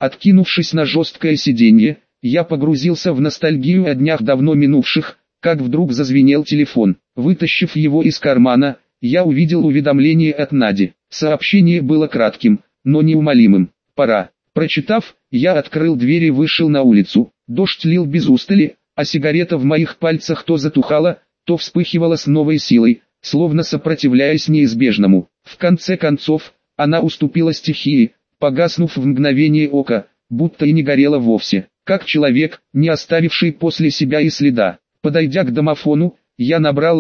Откинувшись на жесткое сиденье, я погрузился в ностальгию о днях давно минувших, как вдруг зазвенел телефон. Вытащив его из кармана, я увидел уведомление от Нади. Сообщение было кратким, но неумолимым. «Пора». Прочитав, я открыл дверь и вышел на улицу. Дождь лил без устали, а сигарета в моих пальцах то затухала, то вспыхивала с новой силой, словно сопротивляясь неизбежному. В конце концов, она уступила стихии, погаснув в мгновение ока, будто и не горела вовсе, как человек, не оставивший после себя и следа. Подойдя к домофону, я набрал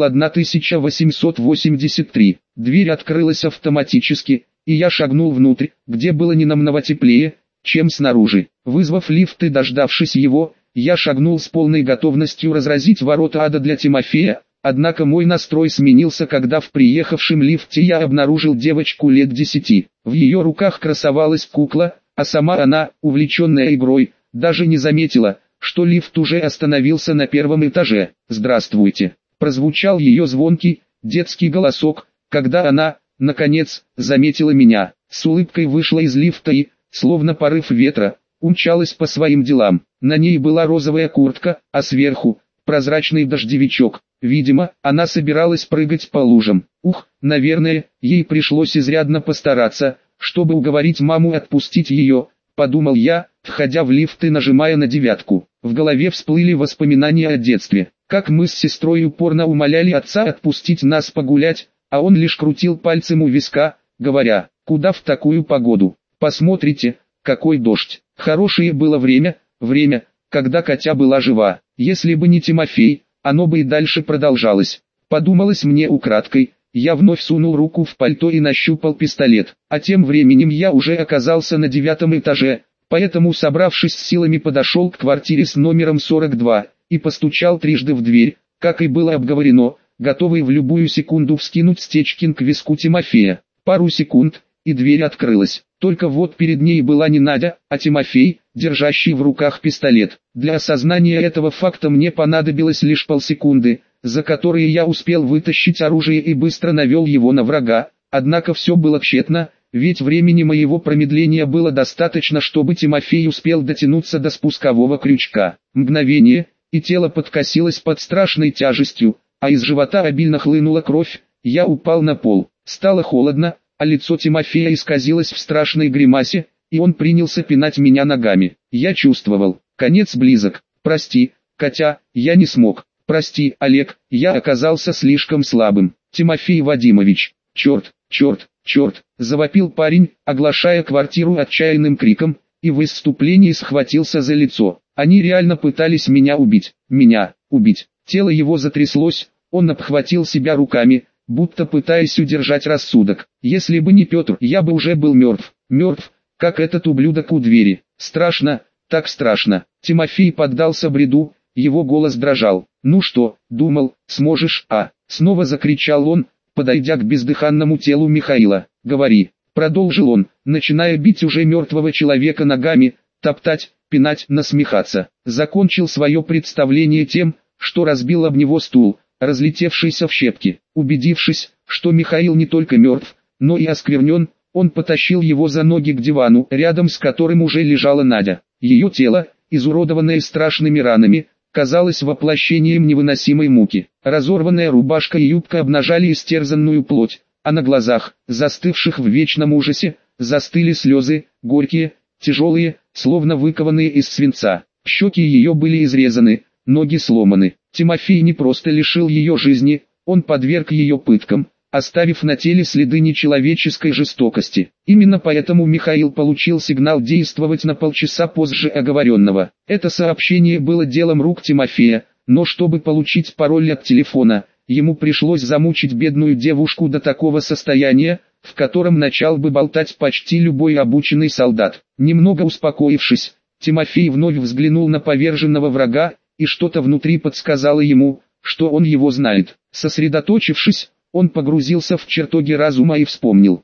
1883. Дверь открылась автоматически, и я шагнул внутрь, где было ненамного теплее, чем снаружи. Вызвав лифт и дождавшись его, я шагнул с полной готовностью разразить ворота ада для Тимофея, однако мой настрой сменился, когда в приехавшем лифте я обнаружил девочку лет 10. В ее руках красовалась кукла, а сама она, увлеченная игрой, даже не заметила, что лифт уже остановился на первом этаже. «Здравствуйте!» Прозвучал ее звонкий, детский голосок, когда она, наконец, заметила меня. С улыбкой вышла из лифта и, словно порыв ветра, умчалась по своим делам. На ней была розовая куртка, а сверху – прозрачный дождевичок. Видимо, она собиралась прыгать по лужам. Наверное, ей пришлось изрядно постараться, чтобы уговорить маму отпустить ее, подумал я, входя в лифт и нажимая на 9. В голове всплыли воспоминания о детстве, как мы с сестрой упорно умоляли отца отпустить нас погулять, а он лишь крутил пальцем у виска, говоря: «Куда в такую погоду? Посмотрите, какой дождь». Хорошее было время, когда Катя была жива. Если бы не Тимофей, оно бы и дальше продолжалось. Подумалось мне украдкой, я вновь сунул руку в пальто и нащупал пистолет. А тем временем я уже оказался на 9 этаже, поэтому, собравшись с силами, подошел к квартире с номером 42 и постучал трижды в дверь, как и было обговорено, готовый в любую секунду вскинуть Стечкин к виску Тимофея. Пару секунд, и дверь открылась. Только вот перед ней была не Надя, а Тимофей, держащий в руках пистолет. Для осознания этого факта мне понадобилось лишь полсекунды, за которые я успел вытащить оружие и быстро навел его на врага. Однако все было тщетно, ведь времени моего промедления было достаточно, чтобы Тимофей успел дотянуться до спускового крючка. Мгновение, и тело подкосилось под страшной тяжестью, а из живота обильно хлынула кровь. Я упал на пол. Стало холодно, а лицо Тимофея исказилось в страшной гримасе, и он принялся пинать меня ногами. Я чувствовал, конец близок. «Прости, Катя, я не смог. Прости, Олег, я оказался слишком слабым. Тимофей Вадимович, черт, черт, черт!» – завопил парень, оглашая квартиру отчаянным криком, и в исступлении схватился за лицо. Они реально пытались меня убить. Меня убить. Тело его затряслось, он обхватил себя руками, будто пытаясь удержать рассудок. Если бы не Петр, я бы уже был мертв. Мертв, как этот ублюдок у двери. Страшно, так страшно. Тимофей поддался бреду, его голос дрожал. «Ну что, думал, сможешь, а?» Снова закричал он, подойдя к бездыханному телу Михаила. «Говори», продолжил он, начиная бить уже мертвого человека ногами, топтать, пинать, насмехаться. Закончил свое представление тем, что разбил об него стул, разлетевшийся в щепки. Убедившись, что Михаил не только мертв, но и осквернен, он потащил его за ноги к дивану, рядом с которым уже лежала Надя. Ее тело, изуродованное страшными ранами, казалось воплощением невыносимой муки. Разорванная рубашка и юбка обнажали истерзанную плоть, а на глазах, застывших в вечном ужасе, застыли слезы, горькие, тяжелые, словно выкованные из свинца. Щеки ее были изрезаны, ноги сломаны. Тимофей не просто лишил ее жизни, он подверг ее пыткам, оставив на теле следы нечеловеческой жестокости. Именно поэтому Михаил получил сигнал действовать на полчаса позже оговоренного. Это сообщение было делом рук Тимофея, но чтобы получить пароль от телефона, ему пришлось замучить бедную девушку до такого состояния, в котором начал бы болтать почти любой обученный солдат. Немного успокоившись, Тимофей вновь взглянул на поверженного врага, и что-то внутри подсказало ему, что он его знает. Сосредоточившись, он погрузился в чертоги разума и вспомнил,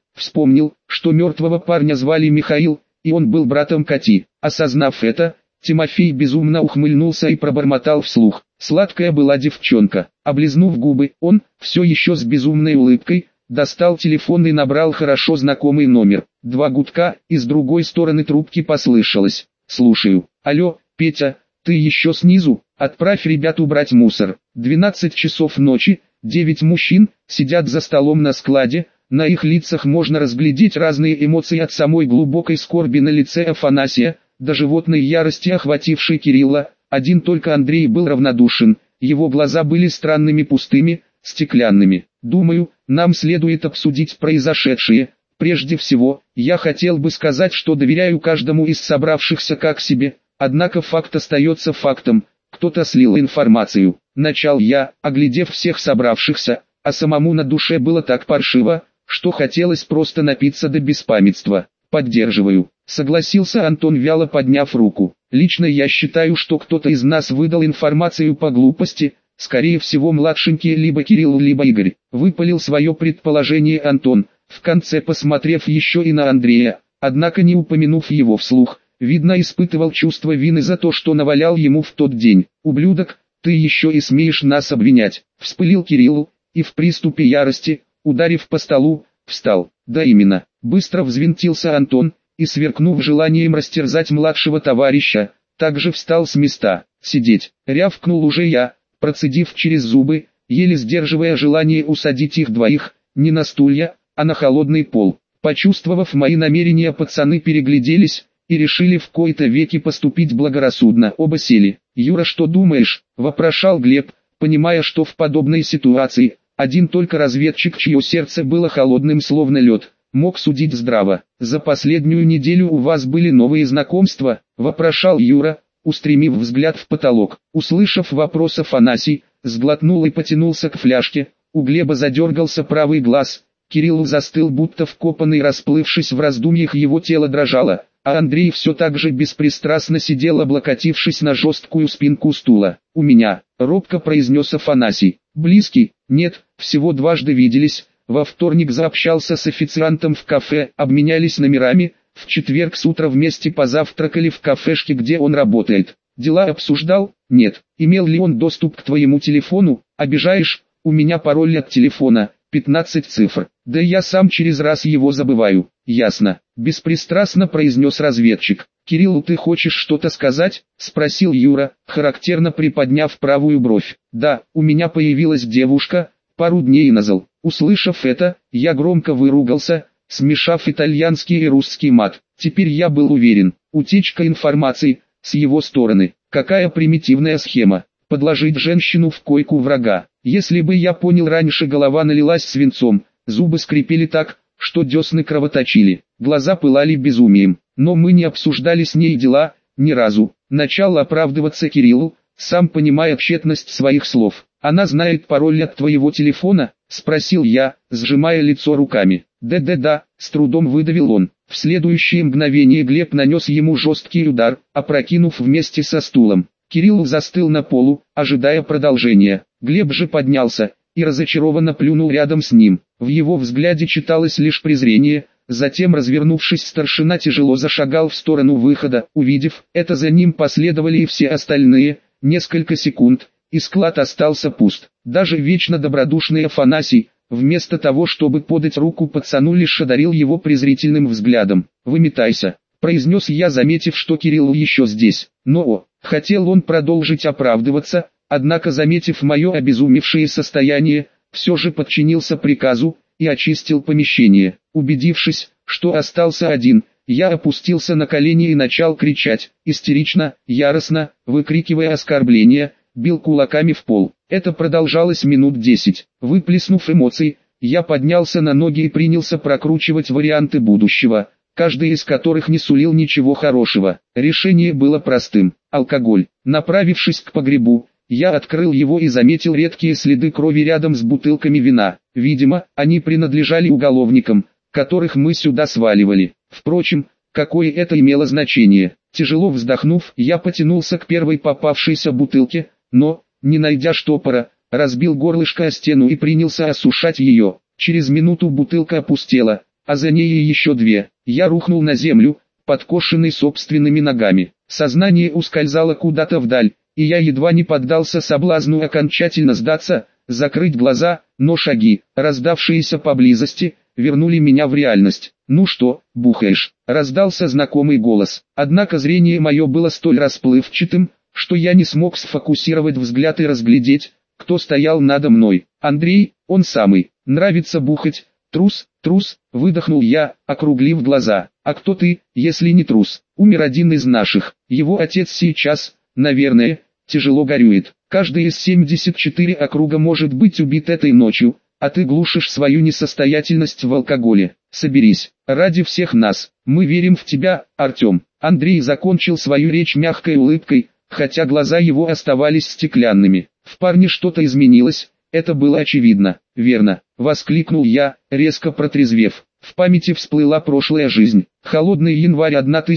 что мертвого парня звали Михаил, и он был братом Кати. Осознав это, Тимофей безумно ухмыльнулся и пробормотал вслух: «Сладкая была девчонка». Облизнув губы, он, все еще с безумной улыбкой, Достал телефон и набрал хорошо знакомый номер. 2 гудка, и с другой стороны трубки послышалось: «Слушаю. Алло, Петя, ты еще снизу? Отправь ребят убрать мусор». 12 часов ночи, 9 мужчин сидят за столом на складе. На их лицах можно разглядеть разные эмоции, от самой глубокой скорби на лице Афанасия до животной ярости, охватившей Кирилла. Один только Андрей был равнодушен, его глаза были странными, пустыми, стеклянными. «Думаю, нам следует обсудить произошедшее. Прежде всего, я хотел бы сказать, что доверяю каждому из собравшихся как себе, однако факт остается фактом, кто-то слил информацию». Начал я, оглядев всех собравшихся, а самому на душе было так паршиво, что хотелось просто напиться до беспамятства. «Поддерживаю», — согласился Антон, вяло подняв руку. «Лично я считаю, что кто-то из нас выдал информацию по глупости, скорее всего младшенький либо Кирилл, либо Игорь», — выпалил свое предположение Антон, в конце посмотрев еще и на Андрея, однако не упомянув его вслух. Видно, испытывал чувство вины за то, что навалял ему в тот день. «Ублюдок, ты еще и смеешь нас обвинять», — вспылил Кирилл, и в приступе ярости, ударив по столу, встал. «Да именно», — быстро взвинтился Антон, и, сверкнув желанием растерзать младшего товарища, также встал с места. «Сидеть», — рявкнул уже я, процедив через зубы, еле сдерживая желание усадить их двоих, не на стулья, а на холодный пол. Почувствовав мои намерения, пацаны перегляделись и решили в кои-то веки поступить благорассудно. Оба сели. «Юра, что думаешь?» — вопрошал Глеб, понимая, что в подобной ситуации один только разведчик, чье сердце было холодным словно лед, мог судить здраво. «За последнюю неделю у вас были новые знакомства?» — вопрошал Юра, устремив взгляд в потолок. Услышав вопрос, Афанасий сглотнул и потянулся к фляжке. У Глеба задергался правый глаз. Кирилл застыл, будто вкопанный, расплывшись в раздумьях, его тело дрожало, а Андрей все так же беспристрастно сидел, облокотившись на жесткую спинку стула. «У меня», — робко произнес Афанасий. «Близкий? Нет, всего дважды виделись. Во вторник заобщался с официантом в кафе, обменялись номерами, в четверг с утра вместе позавтракали в кафешке, где он работает. Дела обсуждал? Нет. Имел ли он доступ к твоему телефону? Обижаешь? У меня пароль от телефона, 15 цифр. Да я сам через раз его забываю». «Ясно», — беспристрастно произнес разведчик. «Кирилл, ты хочешь что-то сказать?» — спросил Юра, характерно приподняв правую бровь. «Да, у меня появилась девушка, пару дней назад». Услышав это, я громко выругался, смешав итальянский и русский мат. Теперь я был уверен, утечка информации с его стороны. Какая примитивная схема — подложить женщину в койку врага. Если бы я понял раньше, голова налилась свинцом, зубы скрипели так, что десны кровоточили, глаза пылали безумием. Но мы не обсуждали с ней дела, ни разу. Начал оправдываться Кириллу, сам понимая тщетность своих слов. «Она знает пароль от твоего телефона?» — спросил я, сжимая лицо руками. «Да-да-да», — с трудом выдавил он. В следующее мгновение Глеб нанес ему жесткий удар, опрокинув вместе со стулом. Кирилл застыл на полу, ожидая продолжения. Глеб же поднялся и разочарованно плюнул рядом с ним. В его взгляде читалось лишь презрение. Затем, развернувшись, старшина тяжело зашагал в сторону выхода. Увидев это, за ним последовали и все остальные. Несколько секунд, и склад остался пуст. Даже вечно добродушный Афанасий, вместо того, чтобы подать руку пацану, лишь одарил его презрительным взглядом. «Выметайся», — произнес я, заметив, что Кирилл еще здесь. Но хотел он продолжить оправдываться, однако, заметив мое обезумевшее состояние, все же подчинился приказу и очистил помещение. Убедившись, что остался один, я опустился на колени и начал кричать, истерично, яростно, выкрикивая оскорбления, бил кулаками в пол. Это продолжалось минут 10. Выплеснув эмоции, я поднялся на ноги и принялся прокручивать варианты будущего, каждый из которых не сулил ничего хорошего. Решение было простым – алкоголь. Направившись к погребу, я открыл его и заметил редкие следы крови рядом с бутылками вина. Видимо, они принадлежали уголовникам, которых мы сюда сваливали. Впрочем, какое это имело значение? Тяжело вздохнув, я потянулся к первой попавшейся бутылке, но, не найдя штопора, разбил горлышко о стену и принялся осушать ее. Через минуту бутылка опустела, а за ней еще две. Я рухнул на землю, подкошенный собственными ногами. Сознание ускользало куда-то вдаль, и я едва не поддался соблазну окончательно сдаться, закрыть глаза, но шаги, раздавшиеся поблизости, вернули меня в реальность. «Ну что, бухаешь?» – раздался знакомый голос. Однако зрение мое было столь расплывчатым, что я не смог сфокусировать взгляд и разглядеть, кто стоял надо мной. «Андрей, он самый. Нравится бухать. Трус, трус», – выдохнул я, округлив глаза. «А кто ты, если не трус? Умер один из наших. Его отец сейчас, наверное, тяжело горюет. Каждый из 74 округа может быть убит этой ночью, а ты глушишь свою несостоятельность в алкоголе. Соберись, ради всех нас, мы верим в тебя, Артем». Андрей закончил свою речь мягкой улыбкой, хотя глаза его оставались стеклянными. В парне что-то изменилось, это было очевидно. «Верно», — воскликнул я, резко протрезвев. В памяти всплыла прошлая жизнь. Холодный январь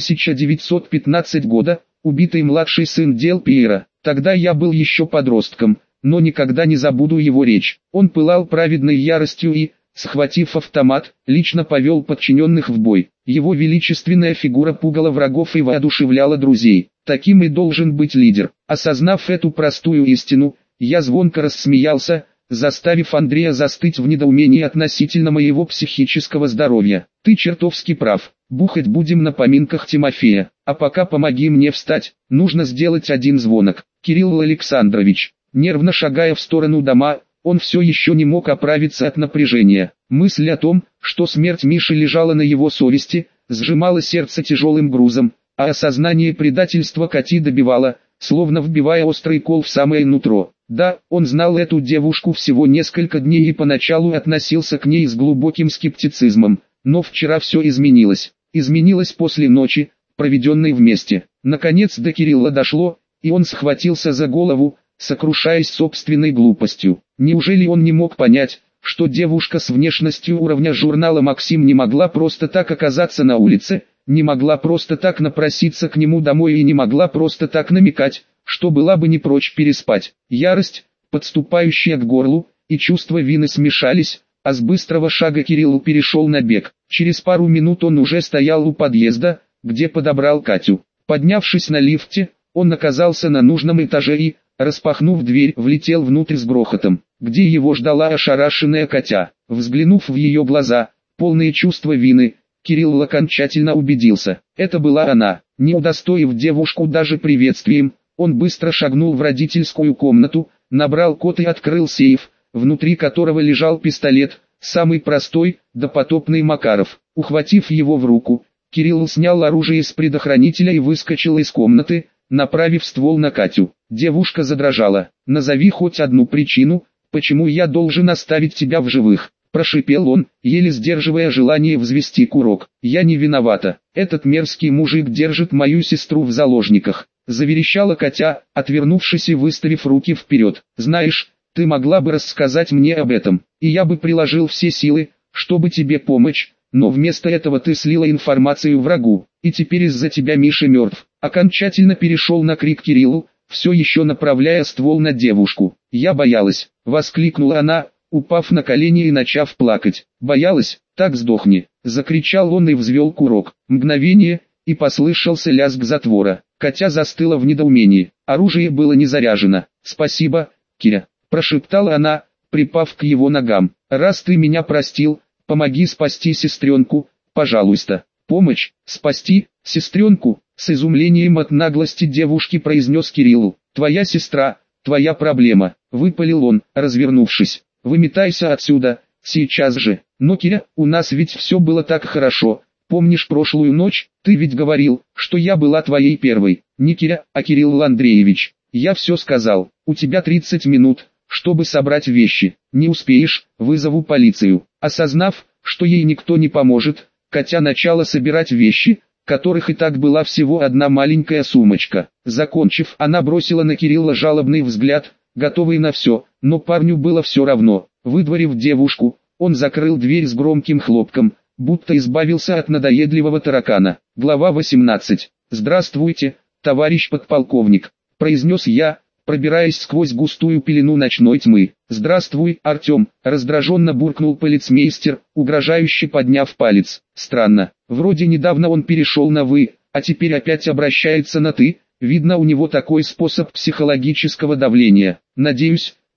1915 года, убитый младший сын Дел Пьера. Тогда я был еще подростком, но никогда не забуду его речь. Он пылал праведной яростью и, схватив автомат, лично повел подчиненных в бой. Его величественная фигура пугала врагов и воодушевляла друзей. Таким и должен быть лидер. Осознав эту простую истину, я звонко рассмеялся, заставив Андрея застыть в недоумении относительно моего психического здоровья. «Ты чертовски прав. Бухать будем на поминках Тимофея. А пока помоги мне встать, нужно сделать один звонок». Кирилл Александрович, нервно шагая в сторону дома, он все еще не мог оправиться от напряжения. Мысль о том, что смерть Миши лежала на его совести, сжимала сердце тяжелым грузом, а осознание предательства Кати добивало, словно вбивая острый кол в самое нутро. Да, он знал эту девушку всего несколько дней и поначалу относился к ней с глубоким скептицизмом, но вчера все изменилось. Изменилось после ночи, проведенной вместе. Наконец до Кирилла дошло, и он схватился за голову, сокрушаясь собственной глупостью. Неужели он не мог понять, что девушка с внешностью уровня журнала «Максим» не могла просто так оказаться на улице, не могла просто так напроситься к нему домой и не могла просто так намекать, что была бы не прочь переспать. Ярость, подступающая к горлу, и чувство вины смешались, а с быстрого шага Кирилл перешел на бег. Через пару минут он уже стоял у подъезда, где подобрал Катю. Поднявшись на лифте, он оказался на нужном этаже и, распахнув дверь, влетел внутрь с грохотом, где его ждала ошарашенная Катя. Взглянув в ее глаза, полные чувства вины, Кирилл окончательно убедился, это была она. Не удостоив девушку даже приветствием, он быстро шагнул в родительскую комнату, набрал код и открыл сейф, внутри которого лежал пистолет, самый простой, допотопный Макаров. Ухватив его в руку, Кирилл снял оружие с предохранителя и выскочил из комнаты, направив ствол на Катю. Девушка задрожала. «Назови хоть одну причину, почему я должен оставить тебя в живых», – прошипел он, еле сдерживая желание взвести курок. «Я не виновата. Этот мерзкий мужик держит мою сестру в заложниках», – заверещала Катя, отвернувшись и выставив руки вперед. «Знаешь, ты могла бы рассказать мне об этом, и я бы приложил все силы, чтобы тебе помочь, но вместо этого ты слила информацию врагу, и теперь из-за тебя Миша мертв». Окончательно перешел на крик Кириллу, все еще направляя ствол на девушку. «Я боялась», — воскликнула она, упав на колени и начав плакать. «Боялась? Так сдохни», — закричал он и взвел курок. Мгновение, и послышался лязг затвора. Катя застыла в недоумении. Оружие было не заряжено. «Спасибо, Киря», — прошептала она, припав к его ногам. «Раз ты меня простил, помоги спасти сестренку, пожалуйста». «Помощь? Спасти? Сестренку?» — с изумлением от наглости девушки произнес Кириллу. «Твоя сестра, твоя проблема», — выпалил он, развернувшись. «Выметайся отсюда, сейчас же». «Но, Киря, у нас ведь все было так хорошо. Помнишь прошлую ночь? Ты ведь говорил, что я была твоей первой». «Не Киря, а Кирилл Андреевич. Я все сказал. У тебя 30 минут, чтобы собрать вещи. Не успеешь, вызову полицию». Осознав, что ей никто не поможет, Катя начала собирать вещи, которых и так была всего одна маленькая сумочка. Закончив, она бросила на Кирилла жалобный взгляд, готовый на все, но парню было все равно. Выдворив девушку, он закрыл дверь с громким хлопком, будто избавился от надоедливого таракана. Глава 18. «Здравствуйте, товарищ подполковник», — произнес я, пробираясь сквозь густую пелену ночной тьмы. «Здравствуй, Артем», — раздраженно буркнул полицмейстер, угрожающе подняв палец. «Странно, вроде недавно он перешел на «вы», а теперь опять обращается на «ты», видно у него такой способ психологического давления. Надеюсь,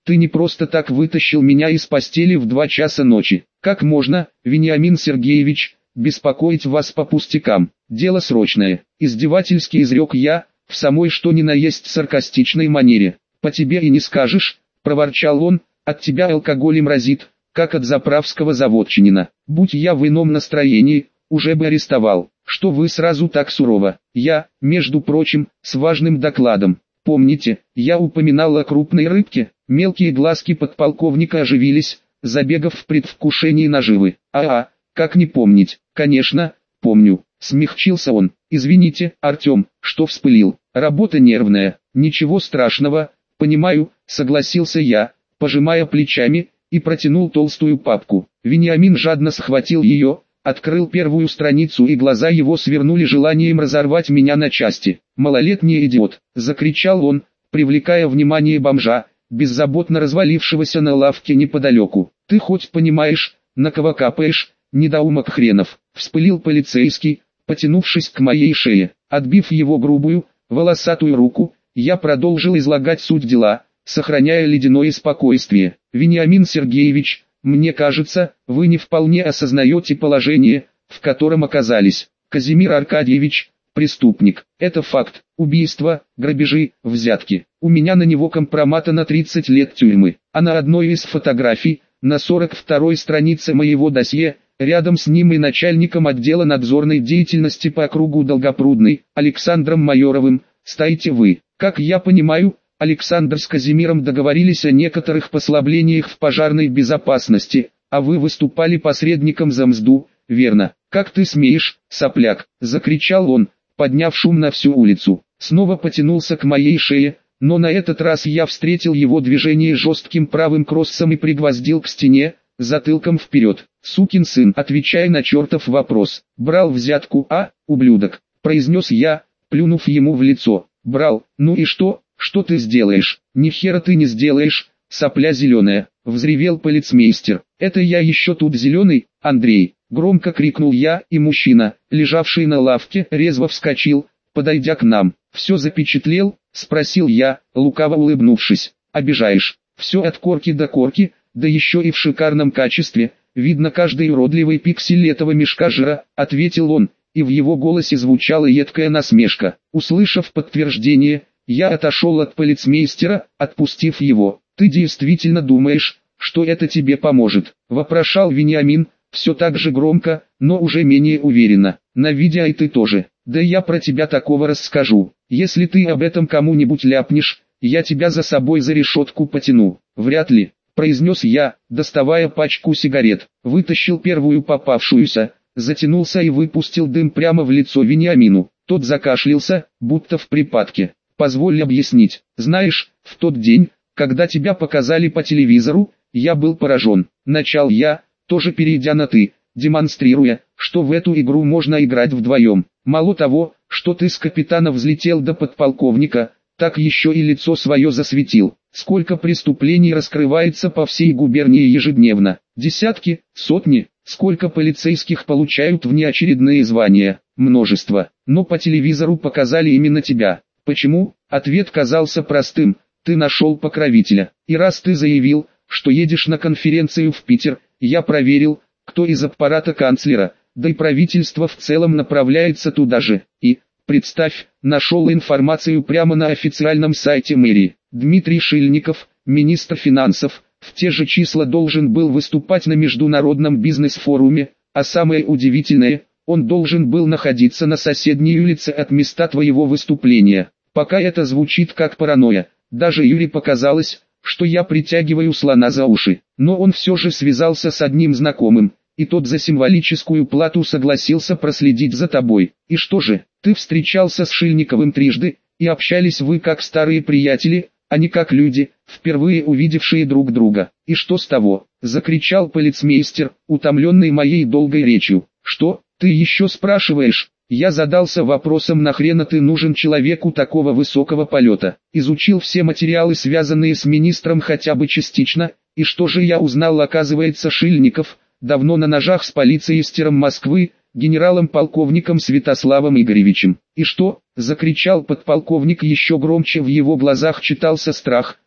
Ты не просто так вытащил меня из постели в 2 часа ночи. Как можно, Вениамин Сергеевич, беспокоить вас по пустякам? Дело срочное. Издевательски изрек я, в самой что ни на есть саркастичной манере. По тебе и не скажешь, проворчал он, от тебя алкоголем разит, как от заправского заводчанина. Будь я в ином настроении, уже бы арестовал. Что вы сразу так сурово? Я, между прочим, с важным докладом. Помните, я упоминал о крупной рыбке? Мелкие глазки подполковника оживились, забегав в предвкушении наживы. Как не помнить? Конечно, помню. Смягчился он. Извините, Артем, что вспылил. Работа нервная. Ничего страшного. Понимаю, согласился я, пожимая плечами, и протянул толстую папку. Вениамин жадно схватил ее, открыл первую страницу, и глаза его свернули желанием разорвать меня на части. «Малолетний идиот!» — закричал он, привлекая внимание бомжа, беззаботно развалившегося на лавке неподалеку. «Ты хоть понимаешь, на кого капаешь, недоумок хренов!» — вспылил полицейский, потянувшись к моей шее. Отбив его грубую, волосатую руку, я продолжил излагать суть дела, сохраняя ледяное спокойствие. «Вениамин Сергеевич, мне кажется, вы не вполне осознаете положение, в котором оказались. Казимир Аркадьевич – преступник. Это факт. Убийства, грабежи, взятки. У меня на него компромата на 30 лет тюрьмы. А на одной из фотографий, на 42-й странице моего досье, рядом с ним и начальником отдела надзорной деятельности по округу Долгопрудный, Александром Майоровым, стоите вы. Как я понимаю, Александр с Казимиром договорились о некоторых послаблениях в пожарной безопасности, а вы выступали посредником за мзду, верно? Как ты смеешь, сопляк!» — закричал он, подняв шум на всю улицу. Снова потянулся к моей шее, но на этот раз я встретил его движение жестким правым кроссом и пригвоздил к стене, затылком вперед. «Сукин сын», отвечая на чертов вопрос, брал взятку, ублюдок, произнес я, плюнув ему в лицо. «Брал, ну и что? Что ты сделаешь?» «Ни хера ты не сделаешь, сопля зеленая», — взревел полицмейстер. «Это я еще тут зеленый, Андрей», — громко крикнул я, и мужчина, лежавший на лавке, резво вскочил, подойдя к нам. «Все запечатлел?» — спросил я, лукаво улыбнувшись. «Обижаешь. Все от корки до корки, да еще и в шикарном качестве, видно каждый уродливый пиксель этого мешка жира», — ответил он, и в его голосе звучала едкая насмешка. Услышав подтверждение, я отошел от полицмейстера, отпустив его. «Ты действительно думаешь, что это тебе поможет?» — вопрошал Вениамин, все так же громко, но уже менее уверенно. «Навидя, и ты тоже. Да я про тебя такого расскажу. Если ты об этом кому-нибудь ляпнешь, я тебя за собой за решетку потяну». «Вряд ли», — произнес я, доставая пачку сигарет. Вытащил первую попавшуюся, затянулся и выпустил дым прямо в лицо Вениамину. Тот закашлялся, будто в припадке. «Позволь объяснить. Знаешь, в тот день, когда тебя показали по телевизору, я был поражен», — начал я, тоже перейдя на «ты», демонстрируя, что в эту игру можно играть вдвоем. «Мало того, что ты с капитана взлетел до подполковника, так еще и лицо свое засветил. Сколько преступлений раскрывается по всей губернии ежедневно? Десятки, сотни? Сколько полицейских получают внеочередные звания? Множество. Но по телевизору показали именно тебя. Почему?» Ответ казался простым: ты нашел покровителя. И раз ты заявил, что едешь на конференцию в Питер, я проверил, кто из аппарата канцлера, да и правительство в целом направляется туда же. И, представь, нашел информацию прямо на официальном сайте мэрии. Дмитрий Шильников, министр финансов, в те же числа должен был выступать на международном бизнес-форуме, а самое удивительное, он должен был находиться на соседней улице от места твоего выступления. Пока это звучит как паранойя, даже Юре показалось, что я притягиваю слона за уши. Но он все же связался с одним знакомым, и тот за символическую плату согласился проследить за тобой. И что же, ты встречался с Шильниковым трижды, и общались вы как старые приятели, а не как люди, впервые увидевшие друг друга. «И что с того?» — закричал полицмейстер, утомленный моей долгой речью. «Что, ты еще спрашиваешь?» Я задался вопросом, нахрена ты нужен человеку такого высокого полета. Изучил все материалы, связанные с министром, хотя бы частично, и что же я узнал? Оказывается, Шильников давно на ножах с полицейстером Москвы, генералом-полковником Святославом Игоревичем. «И что?» — закричал подполковник еще громче, в его глазах читался страх.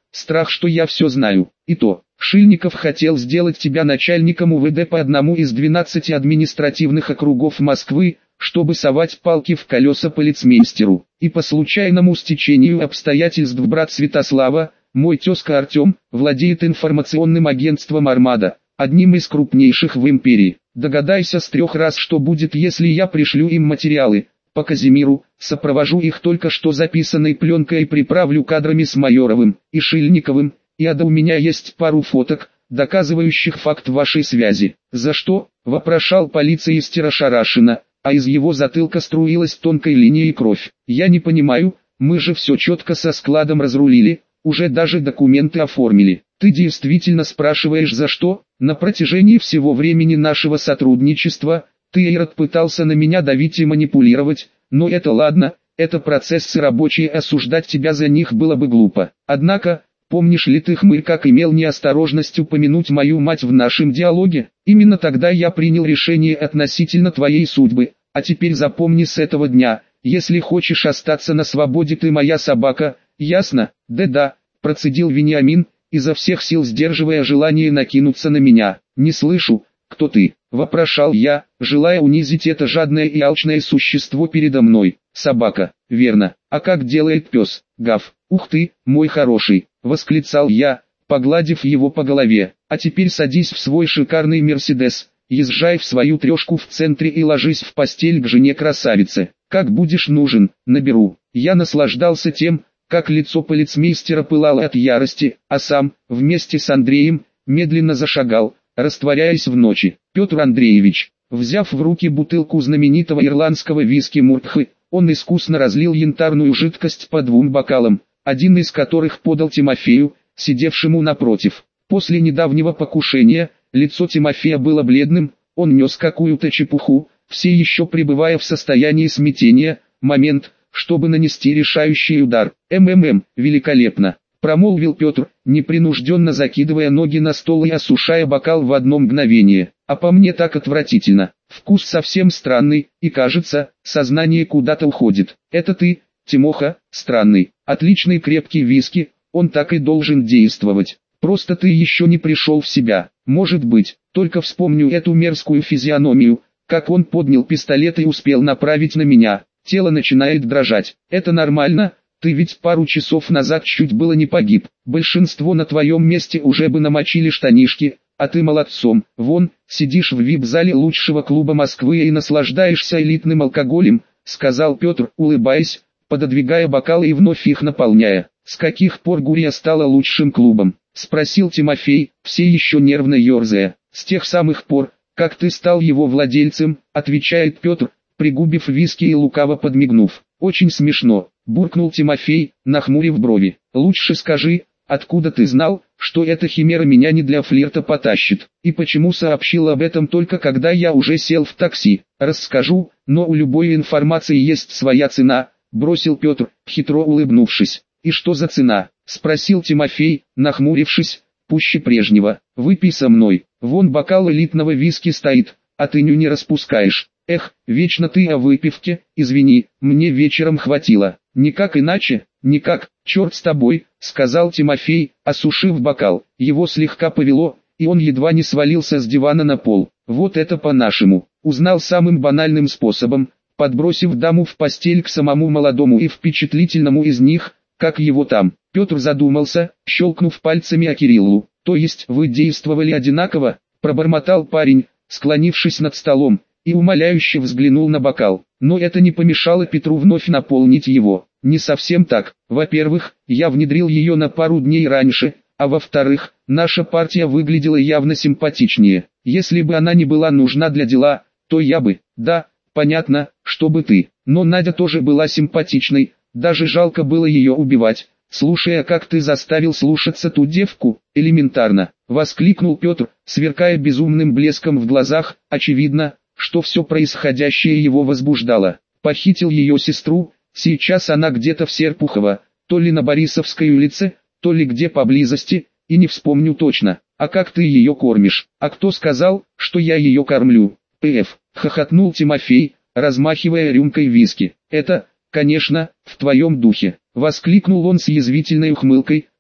страх, что я все знаю. И то, Шильников хотел сделать тебя начальником УВД по одному из 12 административных округов Москвы, чтобы совать палки в колеса полицмейстеру. И по случайному стечению обстоятельств брат Святослава, мой тезка Артем, владеет информационным агентством «Армада», одним из крупнейших в империи. Догадайся с 3 раз, что будет, если я пришлю им материалы по Казимиру, сопровожу их только что записанной пленкой и приправлю кадрами с Майоровым и Шильниковым, и да у меня есть пару фоток, доказывающих факт вашей связи. За что? Вопрошал полицейстер ошарашенно, а из его затылка струилась тонкой линией кровь. Я не понимаю, мы же все четко со складом разрулили, уже даже документы оформили. Ты действительно спрашиваешь за что? На протяжении всего времени нашего сотрудничества, ты, Эйрод, пытался на меня давить и манипулировать, но это ладно, это процессы рабочие, осуждать тебя за них было бы глупо. Однако, помнишь ли ты, хмырь, как имел неосторожность упомянуть мою мать в нашем диалоге? Именно тогда я принял решение относительно твоей судьбы, а теперь запомни с этого дня, если хочешь остаться на свободе, ты моя собака, ясно? Да, процедил Вениамин, изо всех сил сдерживая желание накинуться на меня. Не слышу, кто ты? Вопрошал я, желая унизить это жадное и алчное существо передо мной. Собака, верно. А как делает пес? Гав. Ух ты, мой хороший, восклицал я, погладив его по голове. А теперь садись в свой шикарный Мерседес, езжай в свою трешку в центре и ложись в постель к жене-красавице. Как будешь нужен, наберу. Я наслаждался тем, как лицо полицмейстера пылало от ярости, а сам, вместе с Андреем, медленно зашагал, растворяясь в ночи. Петр Андреевич, взяв в руки бутылку знаменитого ирландского виски Муртхы, он искусно разлил янтарную жидкость по 2 бокалам, один из которых подал Тимофею, сидевшему напротив. После недавнего покушения, лицо Тимофея было бледным, он нес какую-то чепуху, все еще пребывая в состоянии смятения. Момент, чтобы нанести решающий удар. Великолепно, промолвил Петр, непринужденно закидывая ноги на стол и осушая бокал в одно мгновение. А по мне так отвратительно, вкус совсем странный, и кажется, сознание куда-то уходит. Это ты, Тимоха, странный, отличный крепкий виски, он так и должен действовать. Просто ты еще не пришел в себя. Может быть, только вспомню эту мерзкую физиономию, как он поднял пистолет и успел направить на меня. Тело начинает дрожать. Это нормально? Ты ведь пару часов назад чуть было не погиб. Большинство на твоем месте уже бы намочили штанишки, а ты молодцом. Вон, сидишь в вип-зале лучшего клуба Москвы и наслаждаешься элитным алкоголем, сказал Петр, улыбаясь, пододвигая бокалы и вновь их наполняя. С каких пор Гурия стала лучшим клубом? Спросил Тимофей, все еще нервно ерзая. С тех самых пор, как ты стал его владельцем, отвечает Петр, пригубив виски и лукаво подмигнув. Очень смешно, буркнул Тимофей, нахмурив брови. Лучше скажи, откуда ты знал, что эта химера меня не для флирта потащит, и почему сообщил об этом только когда я уже сел в такси? Расскажу, но у любой информации есть своя цена, бросил Петр, хитро улыбнувшись. И что за цена? Спросил Тимофей, нахмурившись, пуще прежнего. Выпей со мной, вон бокал элитного виски стоит, а ты ню не распускаешь. Эх, вечно ты о выпивке, извини, мне вечером хватило. Никак иначе, никак, черт с тобой, сказал Тимофей, осушив бокал. Его слегка повело, и он едва не свалился с дивана на пол. Вот это по-нашему. Узнал самым банальным способом, подбросив даму в постель к самому молодому и впечатлительному из них, как его там. Петр задумался, щелкнув пальцами о Кириллу. То есть вы действовали одинаково, пробормотал парень, склонившись над столом, и умоляюще взглянул на бокал. Но это не помешало Петру вновь наполнить его. Не совсем так. Во-первых, я внедрил ее на пару дней раньше, а во-вторых, наша партия выглядела явно симпатичнее. Если бы она не была нужна для дела, то я бы, да, понятно, чтобы ты. Но Надя тоже была симпатичной, даже жалко было ее убивать. Слушая, как ты заставил слушаться ту девку, элементарно, воскликнул Петр, сверкая безумным блеском в глазах, очевидно, что все происходящее его возбуждало. Похитил ее сестру, сейчас она где-то в Серпухово, то ли на Борисовской улице, то ли где поблизости, и не вспомню точно. А как ты ее кормишь? А кто сказал, что я ее кормлю? Хохотнул Тимофей, размахивая рюмкой виски. Это, конечно, в твоем духе. Воскликнул он с язвительной ухмылкой,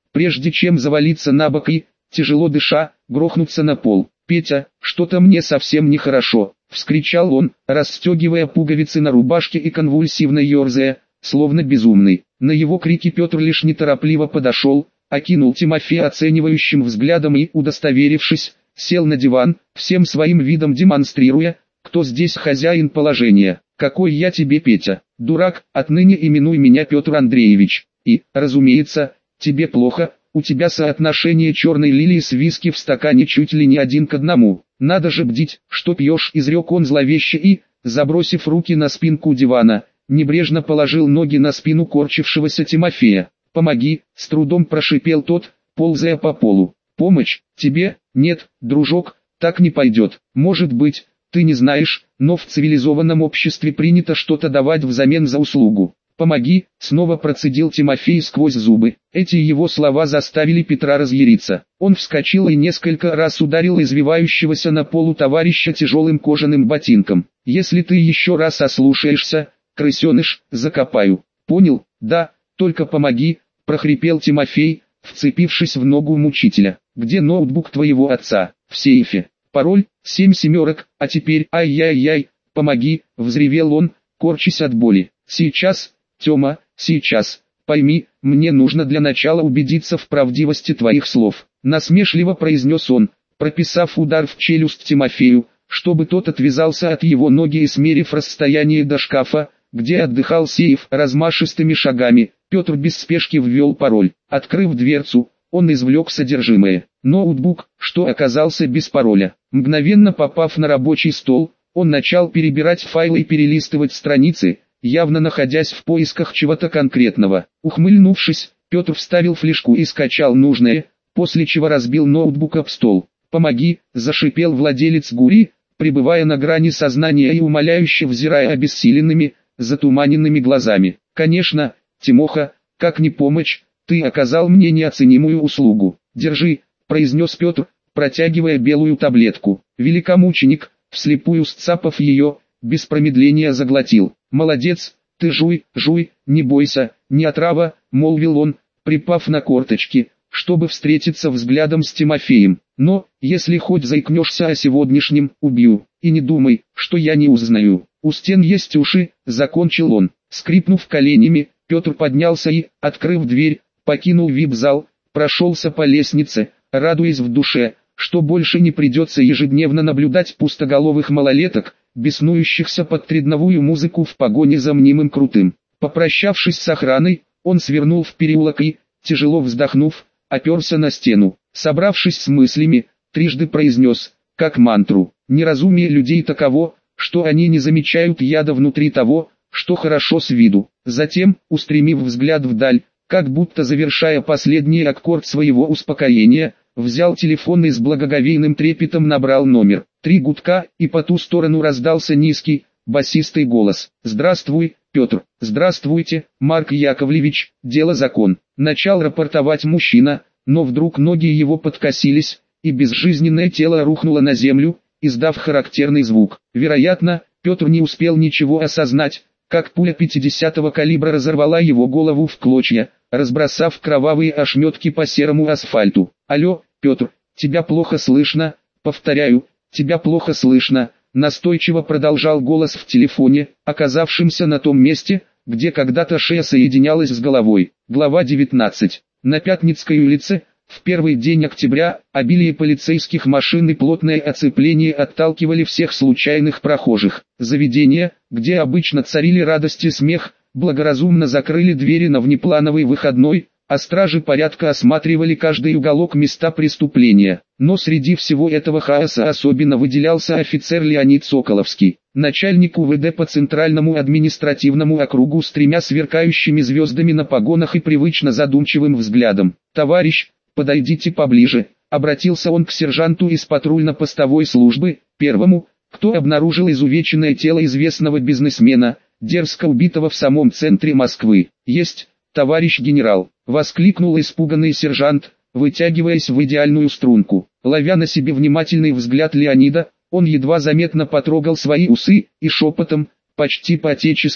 прежде чем завалиться на бок и, тяжело дыша, грохнуться на пол. «Петя, что-то мне совсем нехорошо», — вскричал он, расстегивая пуговицы на рубашке и конвульсивно ерзая, словно безумный. На его крики Петр лишь неторопливо подошел, окинул Тимофея оценивающим взглядом и, удостоверившись, сел на диван, всем своим видом демонстрируя, кто здесь хозяин положения. «Какой я тебе, Петя, дурак, отныне именуй меня Петр Андреевич. И, разумеется, тебе плохо, у тебя соотношение черной лилии с виски в стакане чуть ли не 1:1. Надо же бдить, что пьешь», — изрек он зловеще и, забросив руки на спинку дивана, небрежно положил ноги на спину корчившегося Тимофея. «Помоги», — с трудом прошипел тот, ползая по полу. «Помощь? Тебе? Нет, дружок, так не пойдет. Может быть, ты не знаешь, но в цивилизованном обществе принято что-то давать взамен за услугу. Помоги», — снова процедил Тимофей сквозь зубы. Эти его слова заставили Петра разъяриться. Он вскочил и несколько раз ударил извивающегося на полу товарища тяжелым кожаным ботинком. «Если ты еще раз ослушаешься, крысеныш, закопаю. Понял? Да, только помоги», — прохрипел Тимофей, вцепившись в ногу мучителя. «Где ноутбук твоего отца?» «В сейфе. Пароль 7 семерок, а теперь ай-яй-яй, помоги», — взревел он, корчась от боли. «Сейчас, Тёма, сейчас. Пойми, мне нужно для начала убедиться в правдивости твоих слов», — насмешливо произнес он, прописав удар в челюсть Тимофею, чтобы тот отвязался от его ноги и, смерив расстояние до шкафа, где отдыхал сейф, размашистыми шагами, Петр без спешки ввел пароль. Открыв дверцу, он извлек содержимое. Ноутбук, что оказался без пароля. Мгновенно попав на рабочий стол, он начал перебирать файлы и перелистывать страницы, явно находясь в поисках чего-то конкретного. Ухмыльнувшись, Петр вставил флешку и скачал нужное, после чего разбил ноутбук об стол. «Помоги», — зашипел владелец ГУРИ, пребывая на грани сознания и умоляюще взирая обессиленными, затуманенными глазами. «Конечно, Тимоха, как не помочь, ты оказал мне неоценимую услугу. Держи», — произнес Петр, протягивая белую таблетку. Великомученик, вслепую сцапав ее, без промедления заглотил. «Молодец, ты жуй, жуй, не бойся, не отрава», — молвил он, припав на корточки, чтобы встретиться взглядом с Тимофеем. «Но, если хоть заикнешься о сегодняшнем, убью, и не думай, что я не узнаю. У стен есть уши», — закончил он. Скрипнув коленями, Петр поднялся и, открыв дверь, покинул вип-зал, прошелся по лестнице, радуясь в душе, что больше не придется ежедневно наблюдать пустоголовых малолеток, беснующихся под тридновую музыку в погоне за мнимым крутым. Попрощавшись с охраной, он свернул в переулок и, тяжело вздохнув, оперся на стену. Собравшись с мыслями, трижды произнес, как мантру: «Неразумие людей таково, что они не замечают яда внутри того, что хорошо с виду». Затем, устремив взгляд вдаль, как будто завершая последний аккорд своего успокоения, взял телефон и с благоговейным трепетом набрал номер. 3 гудка, и по ту сторону раздался низкий, басистый голос. «Здравствуй, Петр». «Здравствуйте, Марк Яковлевич, дело закон». Начал рапортовать мужчина, но вдруг ноги его подкосились, и безжизненное тело рухнуло на землю, издав характерный звук. Вероятно, Петр не успел ничего осознать, как пуля 50-го калибра разорвала его голову в клочья, разбросав кровавые ошметки по серому асфальту. «Алло, Петр, тебя плохо слышно, повторяю, тебя плохо слышно», настойчиво продолжал голос в телефоне, оказавшемся на том месте, где когда-то шея соединялась с головой. Глава 19. На Пятницкой улице, в первый день октября, обилие полицейских машин и плотное оцепление отталкивали всех случайных прохожих. Заведения, где обычно царили радость и смех, благоразумно закрыли двери на внеплановый выходной, а стражи порядка осматривали каждый уголок места преступления. Но среди всего этого хаоса особенно выделялся офицер Леонид Соколовский, начальник УВД по Центральному административному округу с 3 сверкающими звездами на погонах и привычно задумчивым взглядом. «Товарищ, подойдите поближе», — обратился он к сержанту из патрульно-постовой службы, первому, кто обнаружил изувеченное тело известного бизнесмена, дерзко убитого в самом центре Москвы. «Есть, товарищ генерал», — воскликнул испуганный сержант, вытягиваясь в идеальную струнку. Ловя на себе внимательный взгляд Леонида, он едва заметно потрогал свои усы и шепотом, почти по-отечески,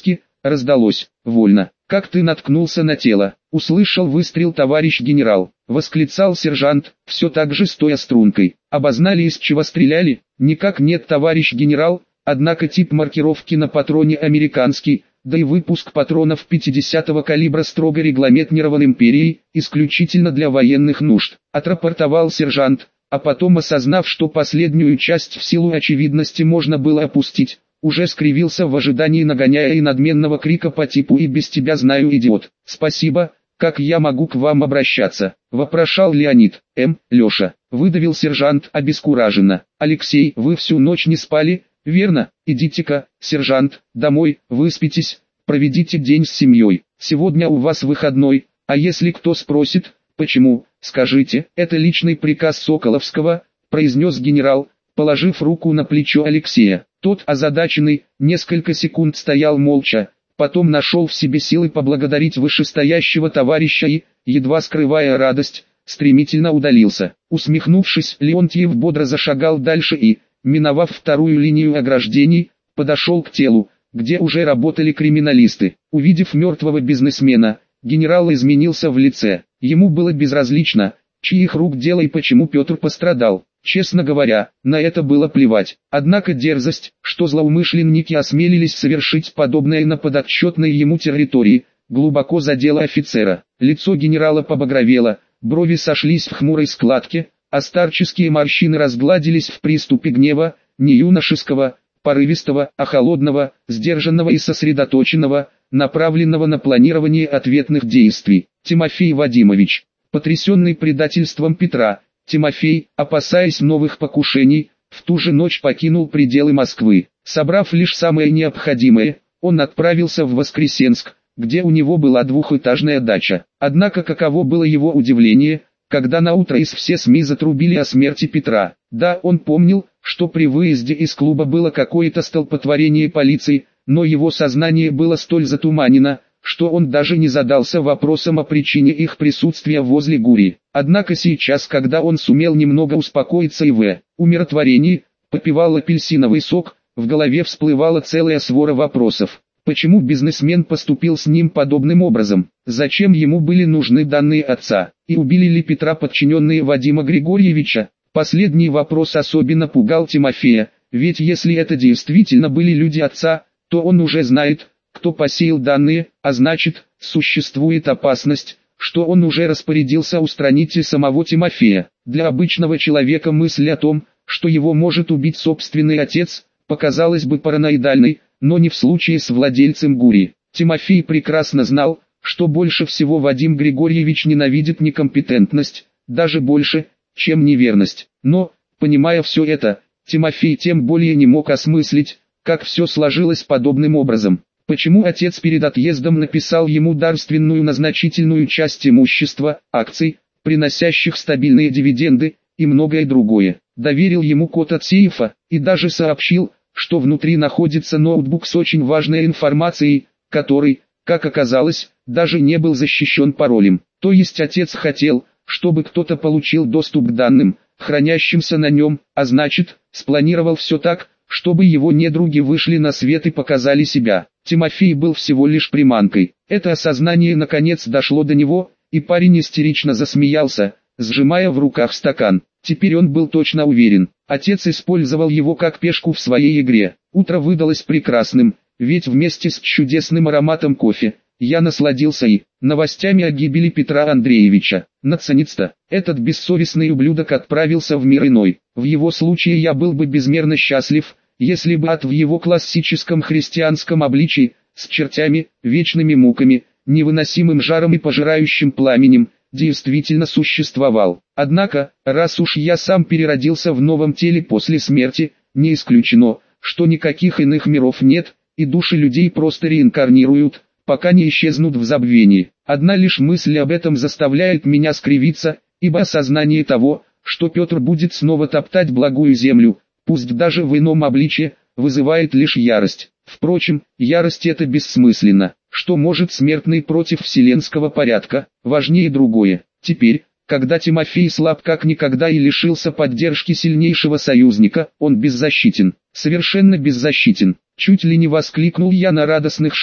раздалось, вольно. Как ты наткнулся на тело? Услышал выстрел, товарищ генерал, восклицал сержант, все так же стоя стрункой. Обознали, из чего стреляли? Никак нет, товарищ генерал, однако тип маркировки на патроне американский, да и выпуск патронов 50-го калибра строго регламентирован империей, исключительно для военных нужд, отрапортовал сержант, а потом, осознав, что последнюю часть в силу очевидности можно было опустить, уже скривился в ожидании, нагоняя и надменного крика по типу «И без тебя знаю, идиот». «Спасибо, как я могу к вам обращаться?» – вопрошал Леонид. Леша, выдавил сержант обескураженно. «Алексей, вы всю ночь не спали, верно? Идите-ка, сержант, домой, выспитесь, проведите день с семьей. Сегодня у вас выходной, а если кто спросит, почему, скажите, это личный приказ Соколовского», – произнес генерал, положив руку на плечо Алексея. Тот, озадаченный, несколько секунд стоял молча, потом нашел в себе силы поблагодарить вышестоящего товарища и, едва скрывая радость, стремительно удалился. Усмехнувшись, Леонтьев бодро зашагал дальше и, миновав вторую линию ограждений, подошел к телу, где уже работали криминалисты. Увидев мертвого бизнесмена, генерал изменился в лице. Ему было безразлично, чьих рук дело и почему Петр пострадал. Честно говоря, на это было плевать. Однако дерзость, что злоумышленники осмелились совершить подобное на подотчетной ему территории, глубоко задела офицера. Лицо генерала побагровело, брови сошлись в хмурой складке, а старческие морщины разгладились в приступе гнева, не юношеского, порывистого, а холодного, сдержанного и сосредоточенного, направленного на планирование ответных действий. Тимофей Вадимович, потрясенный предательством Петра, Тимофей, опасаясь новых покушений, в ту же ночь покинул пределы Москвы. Собрав лишь самое необходимое, он отправился в Воскресенск, где у него была двухэтажная дача. Однако каково было его удивление, когда наутро из все СМИ затрубили о смерти Петра. Да, он помнил, что при выезде из клуба было какое-то столпотворение полиции, но его сознание было столь затуманено, что он даже не задался вопросом о причине их присутствия возле Гурии. Однако сейчас, когда он сумел немного успокоиться и в умиротворении, попивал апельсиновый сок, в голове всплывала целая свора вопросов. Почему бизнесмен поступил с ним подобным образом? Зачем ему были нужны данные отца? И убили ли Петра подчиненные Вадима Григорьевича? Последний вопрос особенно пугал Тимофея, ведь если это действительно были люди отца, то он уже знает, кто посеял данные, а значит, существует опасность, что он уже распорядился устранить и самого Тимофея. Для обычного человека мысль о том, что его может убить собственный отец, показалась бы параноидальной, но не в случае с владельцем Гурии. Тимофей прекрасно знал, что больше всего Вадим Григорьевич ненавидит некомпетентность, даже больше, чем неверность. Но, понимая все это, Тимофей тем более не мог осмыслить, как все сложилось подобным образом. Почему отец перед отъездом написал ему дарственную на значительную часть имущества, акций, приносящих стабильные дивиденды, и многое другое. Доверил ему код от сейфа, и даже сообщил, что внутри находится ноутбук с очень важной информацией, который, как оказалось, даже не был защищен паролем. То есть отец хотел, чтобы кто-то получил доступ к данным, хранящимся на нем, а значит, спланировал все так, чтобы его недруги вышли на свет и показали себя. Тимофей был всего лишь приманкой. Это осознание наконец дошло до него, и парень истерично засмеялся, сжимая в руках стакан. Теперь он был точно уверен, отец использовал его как пешку в своей игре. Утро выдалось прекрасным, ведь вместе с чудесным ароматом кофе, я насладился и новостями о гибели Петра Андреевича. Наконец-то, этот бессовестный ублюдок отправился в мир иной. В его случае я был бы безмерно счастлив, если бы ад в его классическом христианском обличии, с чертями, вечными муками, невыносимым жаром и пожирающим пламенем, действительно существовал. Однако, раз уж я сам переродился в новом теле после смерти, не исключено, что никаких иных миров нет, и души людей просто реинкарнируют, пока не исчезнут в забвении. Одна лишь мысль об этом заставляет меня скривиться, ибо осознание того, что Петр будет снова топтать благую землю, пусть даже в ином обличье, вызывает лишь ярость. Впрочем, ярость это бессмысленно. Что может смертный против вселенского порядка? Важнее другое. Теперь, когда Тимофей слаб как никогда и лишился поддержки сильнейшего союзника, он беззащитен. Совершенно беззащитен. Чуть ли не воскликнул я на радостных шаг,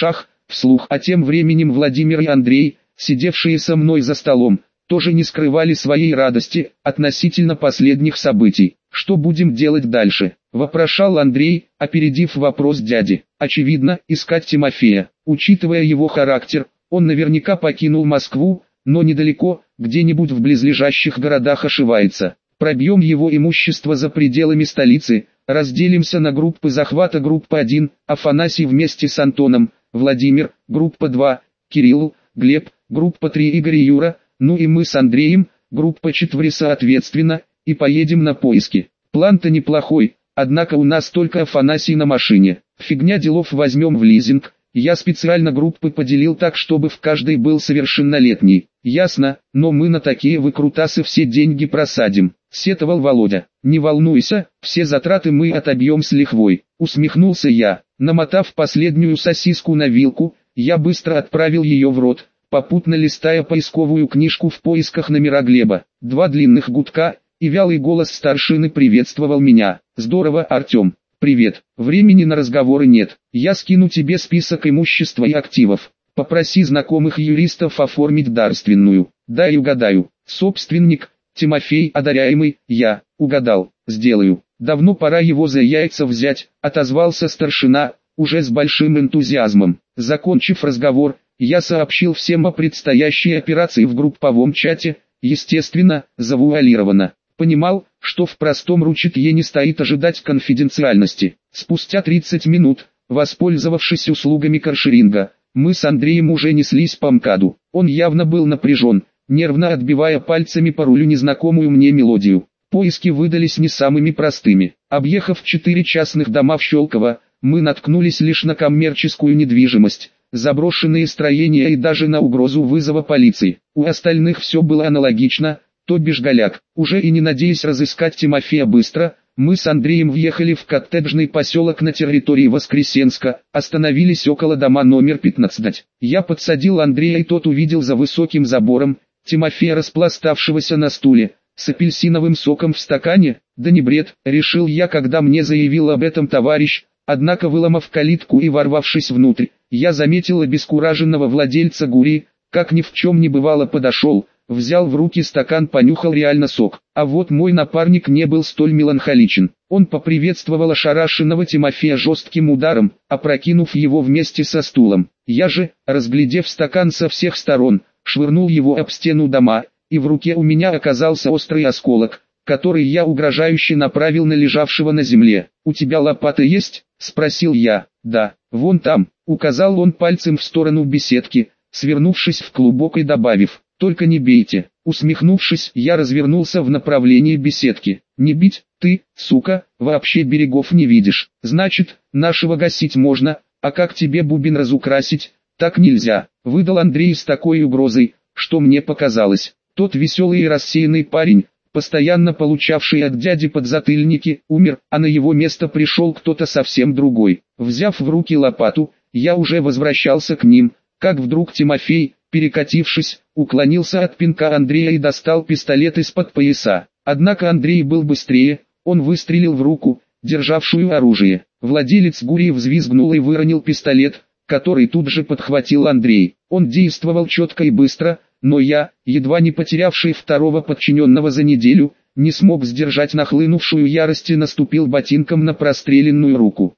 вслух. А тем временем Владимир и Андрей, сидевшие со мной за столом, тоже не скрывали своей радости относительно последних событий. «Что будем делать дальше?» – вопрошал Андрей, опередив вопрос дяди. «Очевидно, искать Тимофея. Учитывая его характер, он наверняка покинул Москву, но недалеко, где-нибудь в близлежащих городах ошивается. Пробьем его имущество за пределами столицы, разделимся на группы захвата. Группа 1, Афанасий вместе с Антоном, Владимир, группа 2, Кирилл, Глеб, группа 3 Игорь и Юра, ну и мы с Андреем, группа 4 соответственно, и поедем на поиски. План-то неплохой, однако у нас только Афанасий на машине. Фигня делов, возьмем в лизинг. Я специально группы поделил так, чтобы в каждой был совершеннолетний. Ясно, но мы на такие выкрутасы все деньги просадим», — сетовал Володя. «Не волнуйся, все затраты мы отобьем с лихвой», — усмехнулся я. Намотав последнюю сосиску на вилку, я быстро отправил ее в рот, попутно листая поисковую книжку в поисках номера Глеба. 2 длинных гудка, и вялый голос старшины приветствовал меня. «Здорово, Артем. Привет. Времени на разговоры нет. Я скину тебе список имущества и активов. Попроси знакомых юристов оформить дарственную. Дай угадаю. Собственник, Тимофей Одаряемый, я. Угадал. Сделаю. Давно пора его за яйца взять», — отозвался старшина, уже с большим энтузиазмом. Закончив разговор, я сообщил всем о предстоящей операции в групповом чате, естественно, завуалированно. Понимал, что в простом ручье не стоит ожидать конфиденциальности. Спустя 30 минут, воспользовавшись услугами каршеринга, мы с Андреем уже неслись по МКАДу. Он явно был напряжен, нервно отбивая пальцами по рулю незнакомую мне мелодию. Поиски выдались не самыми простыми. Объехав 4 частных дома в Щелково, мы наткнулись лишь на коммерческую недвижимость, заброшенные строения и даже на угрозу вызова полиции. У остальных все было аналогично, то бишь голяк. Уже и не надеясь разыскать Тимофея быстро, мы с Андреем въехали в коттеджный поселок на территории Воскресенска, остановились около дома номер 15. Я подсадил Андрея, и тот увидел за высоким забором Тимофея, распластавшегося на стуле, с апельсиновым соком в стакане. Да не бред, решил я, когда мне заявил об этом товарищ. Однако, выломав калитку и ворвавшись внутрь, я заметил обескураженного владельца Гурии, как ни в чем не бывало подошел, взял в руки стакан, понюхал, реально сок. А вот мой напарник не был столь меланхоличен. Он поприветствовал ошарашенного Тимофея жестким ударом, опрокинув его вместе со стулом. Я же, разглядев стакан со всех сторон, швырнул его об стену дома, и в руке у меня оказался острый осколок, который я угрожающе направил на лежавшего на земле. «У тебя лопата есть?» — спросил я. «Да, вон там», — указал он пальцем в сторону беседки, свернувшись в клубок и добавив: «Только не бейте». Усмехнувшись, я развернулся в направлении беседки. «Не бить? Ты, сука, вообще берегов не видишь. Значит, нашего гасить можно, а как тебе бубен разукрасить? Так нельзя», — выдал Андрей с такой угрозой, что мне показалось. Тот веселый и рассеянный парень, постоянно получавший от дяди подзатыльники, умер, а на его место пришел кто-то совсем другой. Взяв в руки лопату, я уже возвращался к ним, как вдруг Тимофей, перекатившись, уклонился от пинка Андрея и достал пистолет из-под пояса. Однако Андрей был быстрее, он выстрелил в руку, державшую оружие. Владелец Гурии взвизгнул и выронил пистолет, который тут же подхватил Андрей. Он действовал четко и быстро, но я, едва не потерявший второго подчиненного за неделю, не смог сдержать нахлынувшую ярость и наступил ботинком на простреленную руку.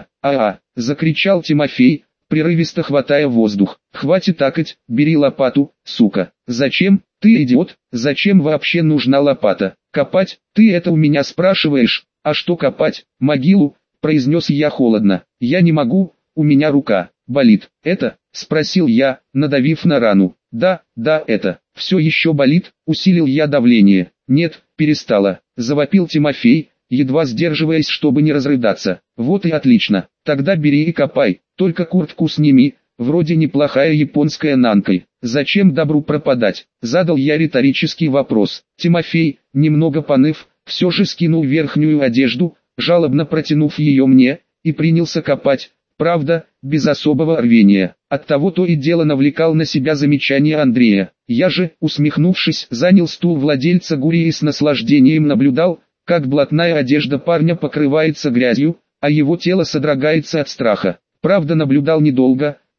— закричал Тимофей, прерывисто хватая воздух. «Хватит такать, бери лопату, сука». «Зачем? Ты идиот, зачем вообще нужна лопата? Копать? Ты это у меня спрашиваешь? А что копать? Могилу?» — произнес я холодно. «Я не могу, у меня рука болит». «Это?» — спросил я, надавив на рану. Да, это. Все еще болит?» — усилил я давление. «Нет, перестало», — завопил Тимофей, едва сдерживаясь, чтобы не разрыдаться. «Вот и отлично, тогда бери и копай, только куртку сними, вроде неплохая японская нанкой. Зачем добру пропадать?» — задал я риторический вопрос. Тимофей, немного поныв, все же скинул верхнюю одежду, жалобно протянув ее мне, и принялся копать. Правда, без особого рвения. Оттого то и дело навлекал на себя замечания Андрея. Я же, усмехнувшись, занял стул владельца Гурии и с наслаждением наблюдал, как блатная одежда парня покрывается грязью, а его тело содрогается от страха. Правда, наблюдал недолго,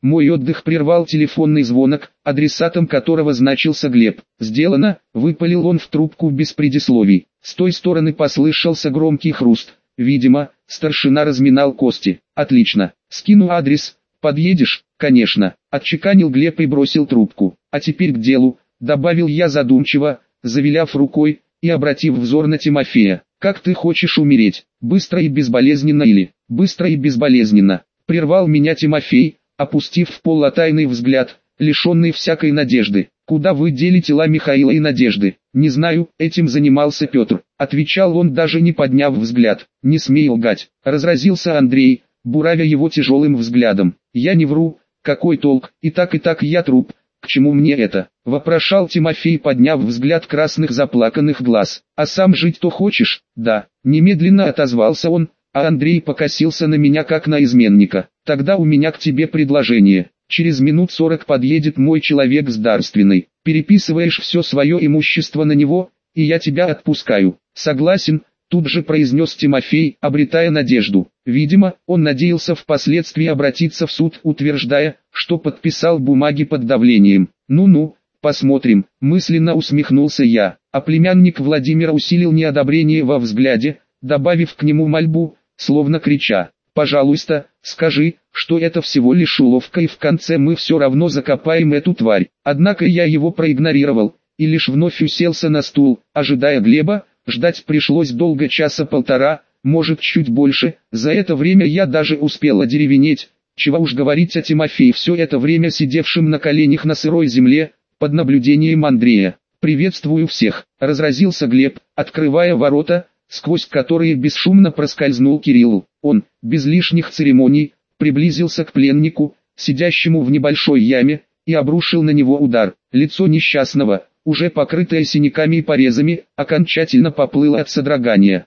Мой отдых прервал телефонный звонок, адресатом которого значился Глеб. «Сделано», — выпалил он в трубку без предисловий. С той стороны послышался громкий хруст. Видимо, старшина разминал кости. «Отлично. Скину адрес. Подъедешь?» «Конечно», — отчеканил Глеб и бросил трубку. «А теперь к делу», — добавил я задумчиво, завиляв рукой и обратив взор на Тимофея. «Как ты хочешь умереть? Быстро и безболезненно или...» «Быстро и безболезненно», — прервал меня Тимофей, опустив в пол тайный взгляд, лишенный всякой надежды. «Куда вы дели тела Михаила и Надежды?» «Не знаю, этим занимался Петр», — отвечал он, даже не подняв взгляд. «Не смей лгать», — разразился Андрей, буравя его тяжелым взглядом. «Я не вру, какой толк, и так я труп, к чему мне это?» — вопрошал Тимофей, подняв взгляд красных заплаканных глаз. «А сам жить-то хочешь?» «Да», — немедленно отозвался он, а Андрей покосился на меня как на изменника. «Тогда у меня к тебе предложение. Через минут 40 подъедет мой человек с дарственной. Переписываешь все свое имущество на него, и я тебя отпускаю». «Согласен», — тут же произнес Тимофей, обретая надежду. Видимо, он надеялся впоследствии обратиться в суд, утверждая, что подписал бумаги под давлением. «Ну-ну, посмотрим», — мысленно усмехнулся я. А племянник Владимира усилил неодобрение во взгляде, добавив к нему мольбу, словно крича: «Пожалуйста, скажи, что это всего лишь уловка, и в конце мы все равно закопаем эту тварь». Однако я его проигнорировал, и лишь вновь уселся на стул, ожидая Глеба. Ждать пришлось долго, часа полтора, может чуть больше. За это время я даже успел одеревенеть, чего уж говорить о Тимофее, все это время сидевшем на коленях на сырой земле, под наблюдением Андрея. «Приветствую всех», — разразился Глеб, открывая ворота, сквозь которые бесшумно проскользнул Кирилл. Он, без лишних церемоний, приблизился к пленнику, сидящему в небольшой яме, и обрушил на него удар. Лицо несчастного, уже покрытое синяками и порезами, окончательно поплыло от содрогания.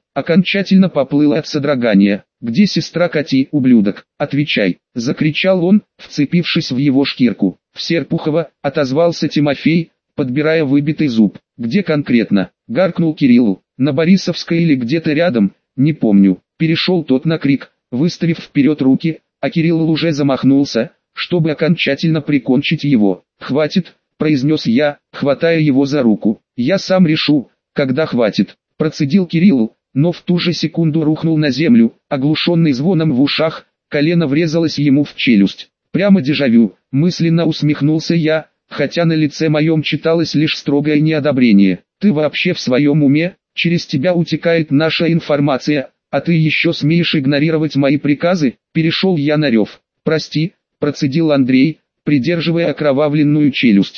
«Где сестра Кати, ублюдок? Отвечай!» — закричал он, вцепившись в его шкирку. «В Серпухово», — отозвался Тимофей, подбирая выбитый зуб. «Где конкретно?» — гаркнул Кирилл. «На Борисовской или где-то рядом, не помню». Перешел тот на крик, выставив вперед руки, а Кирилл уже замахнулся, чтобы окончательно прикончить его. «Хватит», — произнес я, хватая его за руку. «Я сам решу, когда хватит», — процедил Кирилл, но в ту же секунду рухнул на землю, оглушенный звоном в ушах, колено врезалось ему в челюсть. «Прямо дежавю», — мысленно усмехнулся я, хотя на лице моем читалось лишь строгое неодобрение. «Ты вообще в своем уме? Через тебя утекает наша информация, а ты еще смеешь игнорировать мои приказы?» Перешел я на рев. «Прости», — процедил Андрей, придерживая окровавленную челюсть.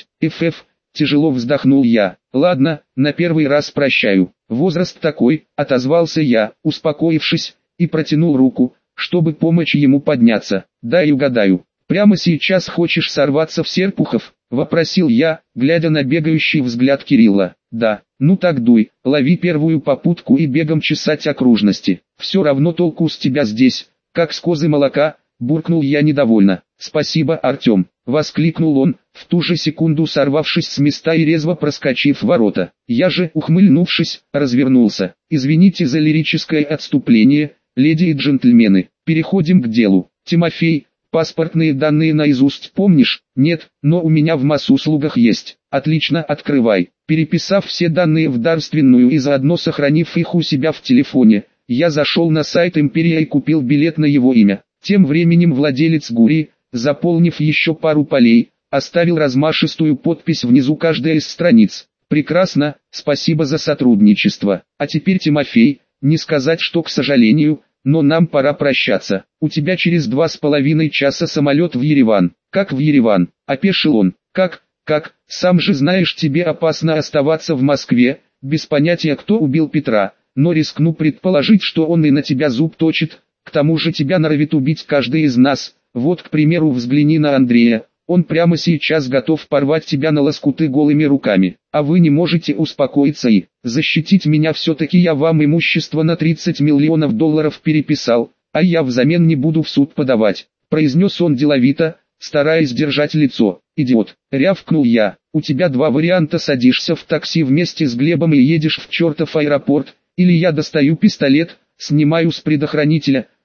Тяжело вздохнул я. «Ладно, на первый раз прощаю. Возраст такой», — отозвался я, успокоившись, и протянул руку, чтобы помочь ему подняться. «Дай угадаю, прямо сейчас хочешь сорваться в Серпухов?» — вопросил я, глядя на бегающий взгляд Кирилла. «Да, ну так дуй, лови первую попутку и бегом чесать окружности. Все равно толку с тебя здесь, как с козы молока», — буркнул я недовольно. «Спасибо, Артем», — воскликнул он, в ту же секунду сорвавшись с места и резво проскочив в ворота. Я же, ухмыльнувшись, развернулся. «Извините за лирическое отступление, леди и джентльмены, переходим к делу. Тимофей, паспортные данные наизусть помнишь?» «Нет, но у меня в МАС-услугах есть». «Отлично, открывай». Переписав все данные в дарственную и заодно сохранив их у себя в телефоне, я зашел на сайт Империя и купил билет на его имя. Тем временем владелец Гурии, заполнив еще пару полей, оставил размашистую подпись внизу каждой из страниц. «Прекрасно, спасибо за сотрудничество. А теперь, Тимофей, не сказать, что к сожалению, но нам пора прощаться. У тебя через 2,5 часа самолет в Ереван». «Как в Ереван?» – опешил он. «Как, сам же знаешь, тебе опасно оставаться в Москве, без понятия, кто убил Петра, но рискну предположить, что он и на тебя зуб точит, к тому же тебя норовит убить каждый из нас. Вот, к примеру, взгляни на Андрея, он прямо сейчас готов порвать тебя на лоскуты голыми руками, а вы не можете успокоиться и защитить меня. Все-таки я вам имущество на 30 миллионов долларов переписал, а я взамен не буду в суд подавать», — произнес он деловито, стараясь держать лицо. «Идиот», — рявкнул я, — «у тебя два варианта: садишься в такси вместе с Глебом и едешь в чертов аэропорт, или я достаю пистолет, снимаю с предохранителя,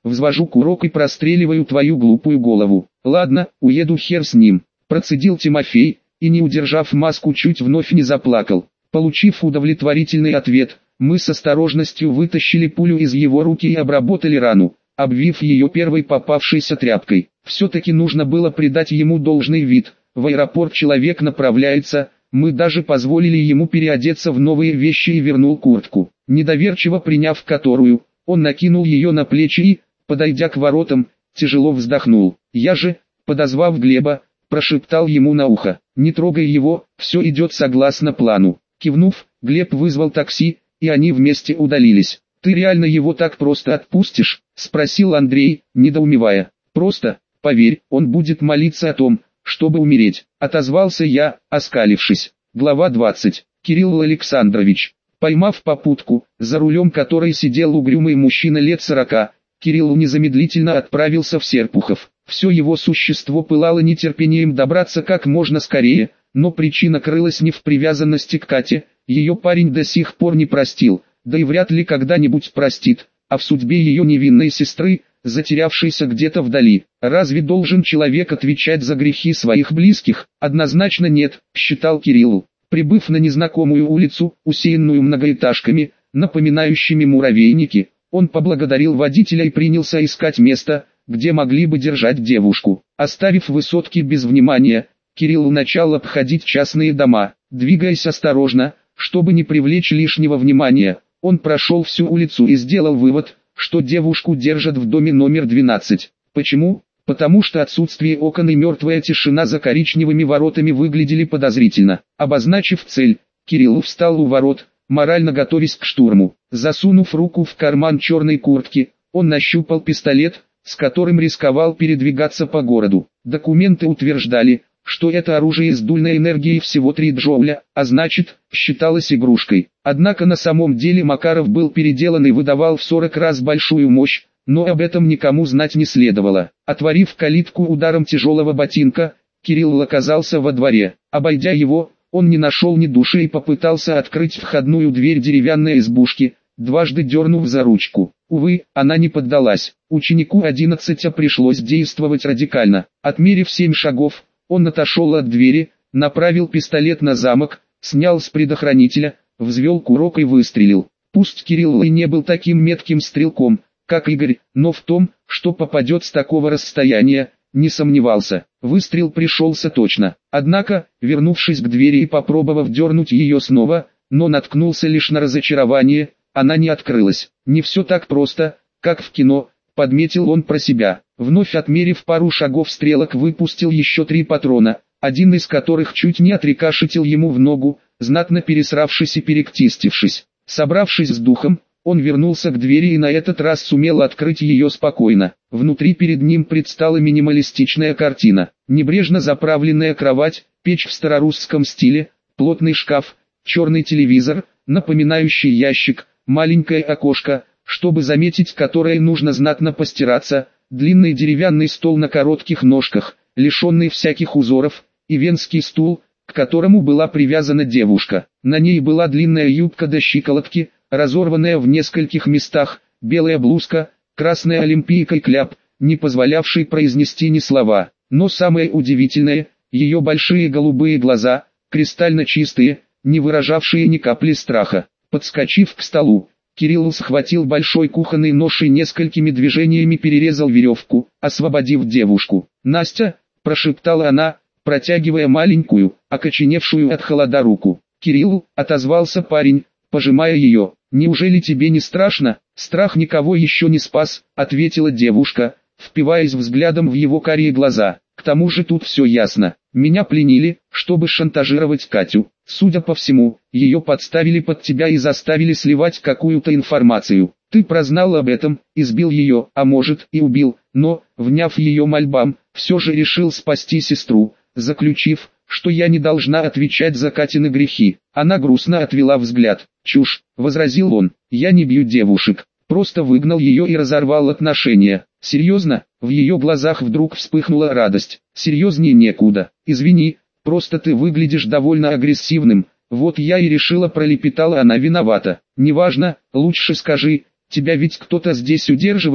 взвожу курок и простреливаю твою глупую голову. Ладно, уеду, хер с ним, процедил Тимофей, и не удержав маску чуть вновь не заплакал. Получив удовлетворительный ответ, мы с осторожностью вытащили пулю из его руки и обработали рану, обвив ее первой попавшейся тряпкой. Все-таки нужно было придать ему должный вид. В аэропорт человек направляется, мы даже позволили ему переодеться в новые вещи и вернул куртку. Недоверчиво приняв которую, он накинул ее на плечи и, подойдя к воротам, тяжело вздохнул. Я же, подозвав Глеба, прошептал ему на ухо: «Не трогай его, все идет согласно плану». Кивнув, Глеб вызвал такси, и они вместе удалились. «Ты реально его так просто отпустишь?» – спросил Андрей, недоумевая. «Просто, поверь, он будет молиться о том, чтобы умереть», – отозвался я, оскалившись. Глава 20. Кирилл Александрович. Поймав попутку, за рулем которой сидел угрюмый мужчина лет 40, Кирилл незамедлительно отправился в Серпухов. Все его существо пылало нетерпением добраться как можно скорее, но причина крылась не в привязанности к Кате, ее парень до сих пор не простил, да и вряд ли когда-нибудь простит, а в судьбе ее невинной сестры, затерявшейся где-то вдали. Разве должен человек отвечать за грехи своих близких? Однозначно нет, считал Кирилл. Прибыв на незнакомую улицу, усеянную многоэтажками, напоминающими муравейники, он поблагодарил водителя и принялся искать место, где могли бы держать девушку. Оставив высотки без внимания, Кирилл начал обходить частные дома. Двигаясь осторожно, чтобы не привлечь лишнего внимания, он прошел всю улицу и сделал вывод, что девушку держат в доме номер 12. Почему? Потому что отсутствие окон и мертвая тишина за коричневыми воротами выглядели подозрительно. Обозначив цель, Кирилл встал у ворот, морально готовясь к штурму. Засунув руку в карман черной куртки, он нащупал пистолет, с которым рисковал передвигаться по городу. Документы утверждали, что это оружие с дульной энергией всего 3 джоуля, а значит, считалось игрушкой. Однако на самом деле Макаров был переделан и выдавал в 40 раз большую мощь, но об этом никому знать не следовало. Отворив калитку ударом тяжелого ботинка, Кирилл оказался во дворе. Обойдя его, он не нашел ни души и попытался открыть входную дверь деревянной избушки, дважды дернув за ручку. Увы, она не поддалась. Ученику 11 пришлось действовать радикально. Отмерив 7 шагов, он отошел от двери, направил пистолет на замок, снял с предохранителя, взвел курок и выстрелил. Пусть Кирилл и не был таким метким стрелком, как Игорь, но в том, что попадет с такого расстояния, не сомневался. Выстрел пришелся точно. Однако, вернувшись к двери и попробовав дернуть ее снова, но наткнулся лишь на разочарование, она не открылась. Не все так просто, как в кино, подметил он про себя. Вновь отмерив пару шагов, стрелок выпустил еще 3 патрона, один из которых чуть не отрикошетил ему в ногу, знатно пересравшись и перекрестившись. Собравшись с духом, он вернулся к двери и на этот раз сумел открыть ее спокойно. Внутри перед ним предстала минималистичная картина. Небрежно заправленная кровать, печь в старорусском стиле, плотный шкаф, черный телевизор, напоминающий ящик, маленькое окошко, чтобы заметить которое нужно знатно постираться, длинный деревянный стол на коротких ножках, лишенный всяких узоров, и венский стул, к которому была привязана девушка. На ней была длинная юбка до щиколотки, разорванная в нескольких местах, белая блузка, красная олимпийка и кляп, не позволявший произнести ни слова. Но самое удивительное, ее большие голубые глаза, кристально чистые, не выражавшие ни капли страха. Подскочив к столу, Кирилл схватил большой кухонный нож и несколькими движениями перерезал веревку, освободив девушку. «Настя!» – прошептала она, протягивая маленькую, окоченевшую от холода руку. «Кирилл!» – отозвался парень, пожимая ее. «Неужели тебе не страшно?» «Страх никого еще не спас», – ответила девушка, впиваясь взглядом в его карие глаза. «К тому же тут все ясно. Меня пленили, чтобы шантажировать Катю. Судя по всему, ее подставили под тебя и заставили сливать какую-то информацию. Ты прознал об этом, избил ее, а может и убил, но, вняв ее мольбам, все же решил спасти сестру, заключив, что я не должна отвечать за Катины грехи». Она грустно отвела взгляд. «Чушь», — возразил он, — «я не бью девушек, просто выгнал ее и разорвал отношения». «Серьезно?» В ее глазах вдруг вспыхнула радость. «Серьезнее некуда. Извини, просто ты выглядишь довольно агрессивным, вот я и решила», пролепетала она виновата. «Неважно, лучше скажи, тебя ведь кто-то здесь удерживает?»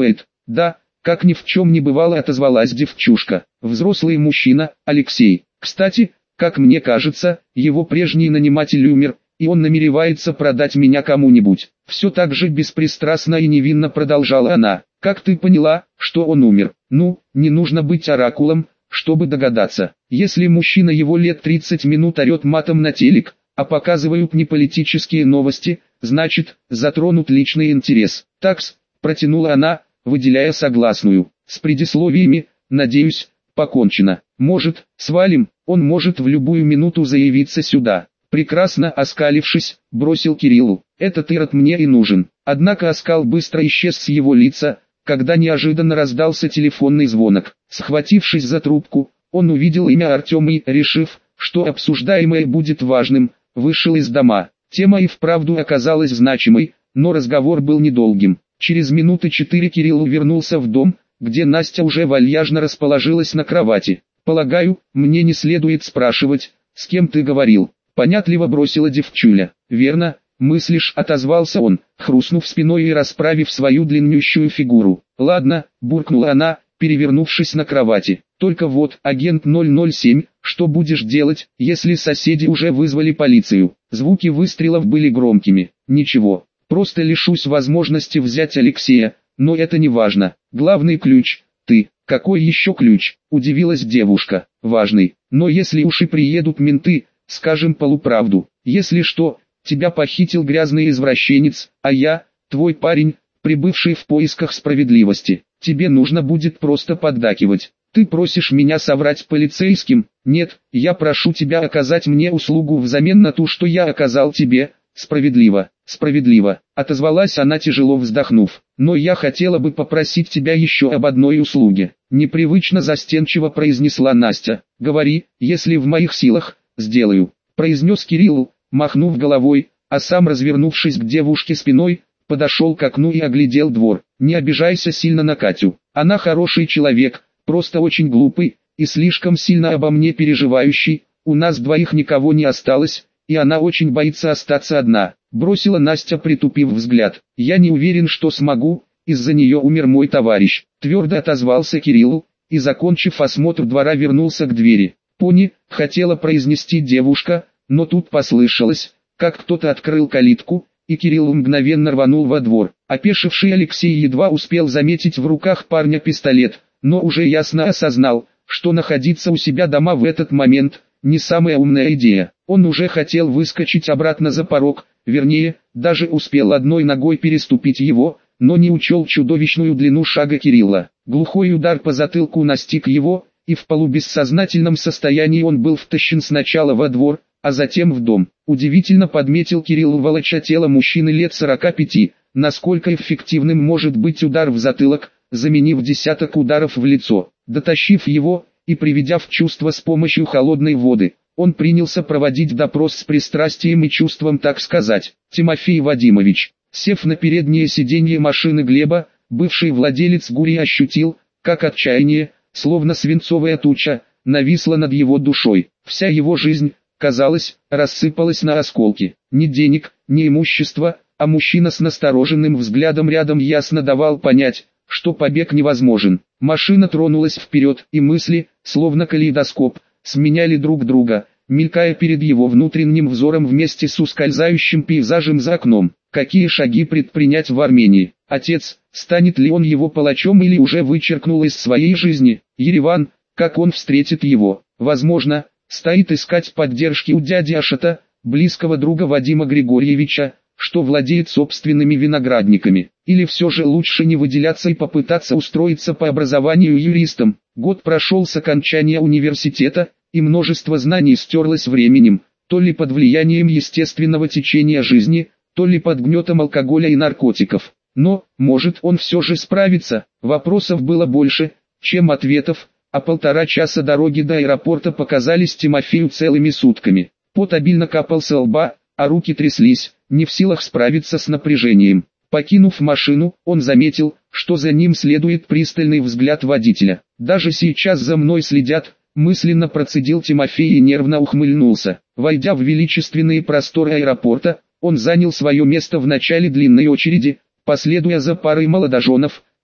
Да, как ни в чем не бывало, отозвалась девчушка. Взрослый мужчина, Алексей. Кстати, как мне кажется, его прежний наниматель умер, и он намеревается продать меня кому-нибудь. Все так же беспристрастно и невинно продолжала она. Как ты поняла, что он умер? Ну, не нужно быть оракулом, чтобы догадаться. Если мужчина его лет 30 минут орет матом на телек, а показывают не политические новости, значит, затронут личный интерес. Такс, протянула она, выделяя согласную. С предисловиями, надеюсь, покончено. Может, свалим, он может в любую минуту заявиться сюда. Прекрасно оскалившись, бросил Кириллу. Этот ирод мне и нужен. Однако оскал быстро исчез с его лица, когда неожиданно раздался телефонный звонок. Схватившись за трубку, он увидел имя Артема и, решив, что обсуждаемое будет важным, вышел из дома. Тема и вправду оказалась значимой, но разговор был недолгим. Через минуты 4 Кирилл вернулся в дом, где Настя уже вальяжно расположилась на кровати. «Полагаю, мне не следует спрашивать, с кем ты говорил?» Понятливо бросила девчуля. «Верно, мыслишь», — отозвался он, хрустнув спиной и расправив свою длиннющую фигуру. «Ладно», — буркнула она, перевернувшись на кровати. «Только вот, агент 007, что будешь делать, если соседи уже вызвали полицию?» Звуки выстрелов были громкими. «Ничего, просто лишусь возможности взять Алексея, но это не важно. Главный ключ — ты». «Какой еще ключ?» — удивилась девушка. «Важный. Но если уж и приедут менты, скажем полуправду. Если что, тебя похитил грязный извращенец, а я, твой парень, прибывший в поисках справедливости. Тебе нужно будет просто поддакивать. Ты просишь меня соврать полицейским? Нет, я прошу тебя оказать мне услугу взамен на ту, что я оказал тебе. Справедливо, справедливо», — отозвалась она, тяжело вздохнув. «Но я хотела бы попросить тебя еще об одной услуге», — непривычно застенчиво произнесла Настя. «Говори, если в моих силах, сделаю», — произнес Кирилл, махнув головой, а сам, развернувшись к девушке спиной, подошел к окну и оглядел двор. «Не обижайся сильно на Катю, она хороший человек, просто очень глупый, и слишком сильно обо мне переживающий, у нас двоих никого не осталось, и она очень боится остаться одна», — бросила Настя, притупив взгляд. «Я не уверен, что смогу, из-за нее умер мой товарищ», — твердо отозвался Кирилл, и, закончив осмотр двора, вернулся к двери. «Пони», — хотела произнести девушка, но тут послышалось, как кто-то открыл калитку, и Кирилл мгновенно рванул во двор. Опешивший Алексей едва успел заметить в руках парня пистолет, но уже ясно осознал, что находиться у себя дома в этот момент — не самая умная идея. Он уже хотел выскочить обратно за порог, вернее, даже успел одной ногой переступить его, но не учел чудовищную длину шага Кирилла. Глухой удар по затылку настиг его, и в полубессознательном состоянии он был втащен сначала во двор, а затем в дом. Удивительно, подметил Кирилл, волоча тело мужчины лет 45, насколько эффективным может быть удар в затылок, заменив десяток ударов в лицо. Дотащив его и приведя в чувство с помощью холодной воды, он принялся проводить допрос с пристрастием и чувством, так сказать. Тимофей Вадимович, сев на переднее сиденье машины Глеба, бывший владелец Гури ощутил, как отчаяние, словно свинцовая туча, нависла над его душой. Вся его жизнь, казалось, рассыпалась на осколки. Ни денег, ни имущества, а мужчина с настороженным взглядом рядом ясно давал понять, что побег невозможен. Машина тронулась вперед, и мысли, словно калейдоскоп, сменяли друг друга, мелькая перед его внутренним взором вместе с ускользающим пейзажем за окном. Какие шаги предпринять в Армении? Отец, станет ли он его палачом или уже вычеркнул из своей жизни? Ереван, как он встретит его? Возможно, стоит искать поддержки у дяди Ашата, близкого друга Вадима Григорьевича, что владеет собственными виноградниками. Или все же лучше не выделяться и попытаться устроиться по образованию юристом. Год прошел с окончания университета, и множество знаний стерлось временем, то ли под влиянием естественного течения жизни, то ли под гнетом алкоголя и наркотиков. Но, может, он все же справится? Вопросов было больше, чем ответов, а 1,5 часа дороги до аэропорта показались Тимофею целыми сутками. Пот обильно капал со лба, а руки тряслись, не в силах справиться с напряжением. Покинув машину, он заметил, что за ним следует пристальный взгляд водителя. «Даже сейчас за мной следят», — мысленно процедил Тимофей и нервно ухмыльнулся. Войдя в величественные просторы аэропорта, он занял свое место в начале длинной очереди, последуя за парой молодоженов,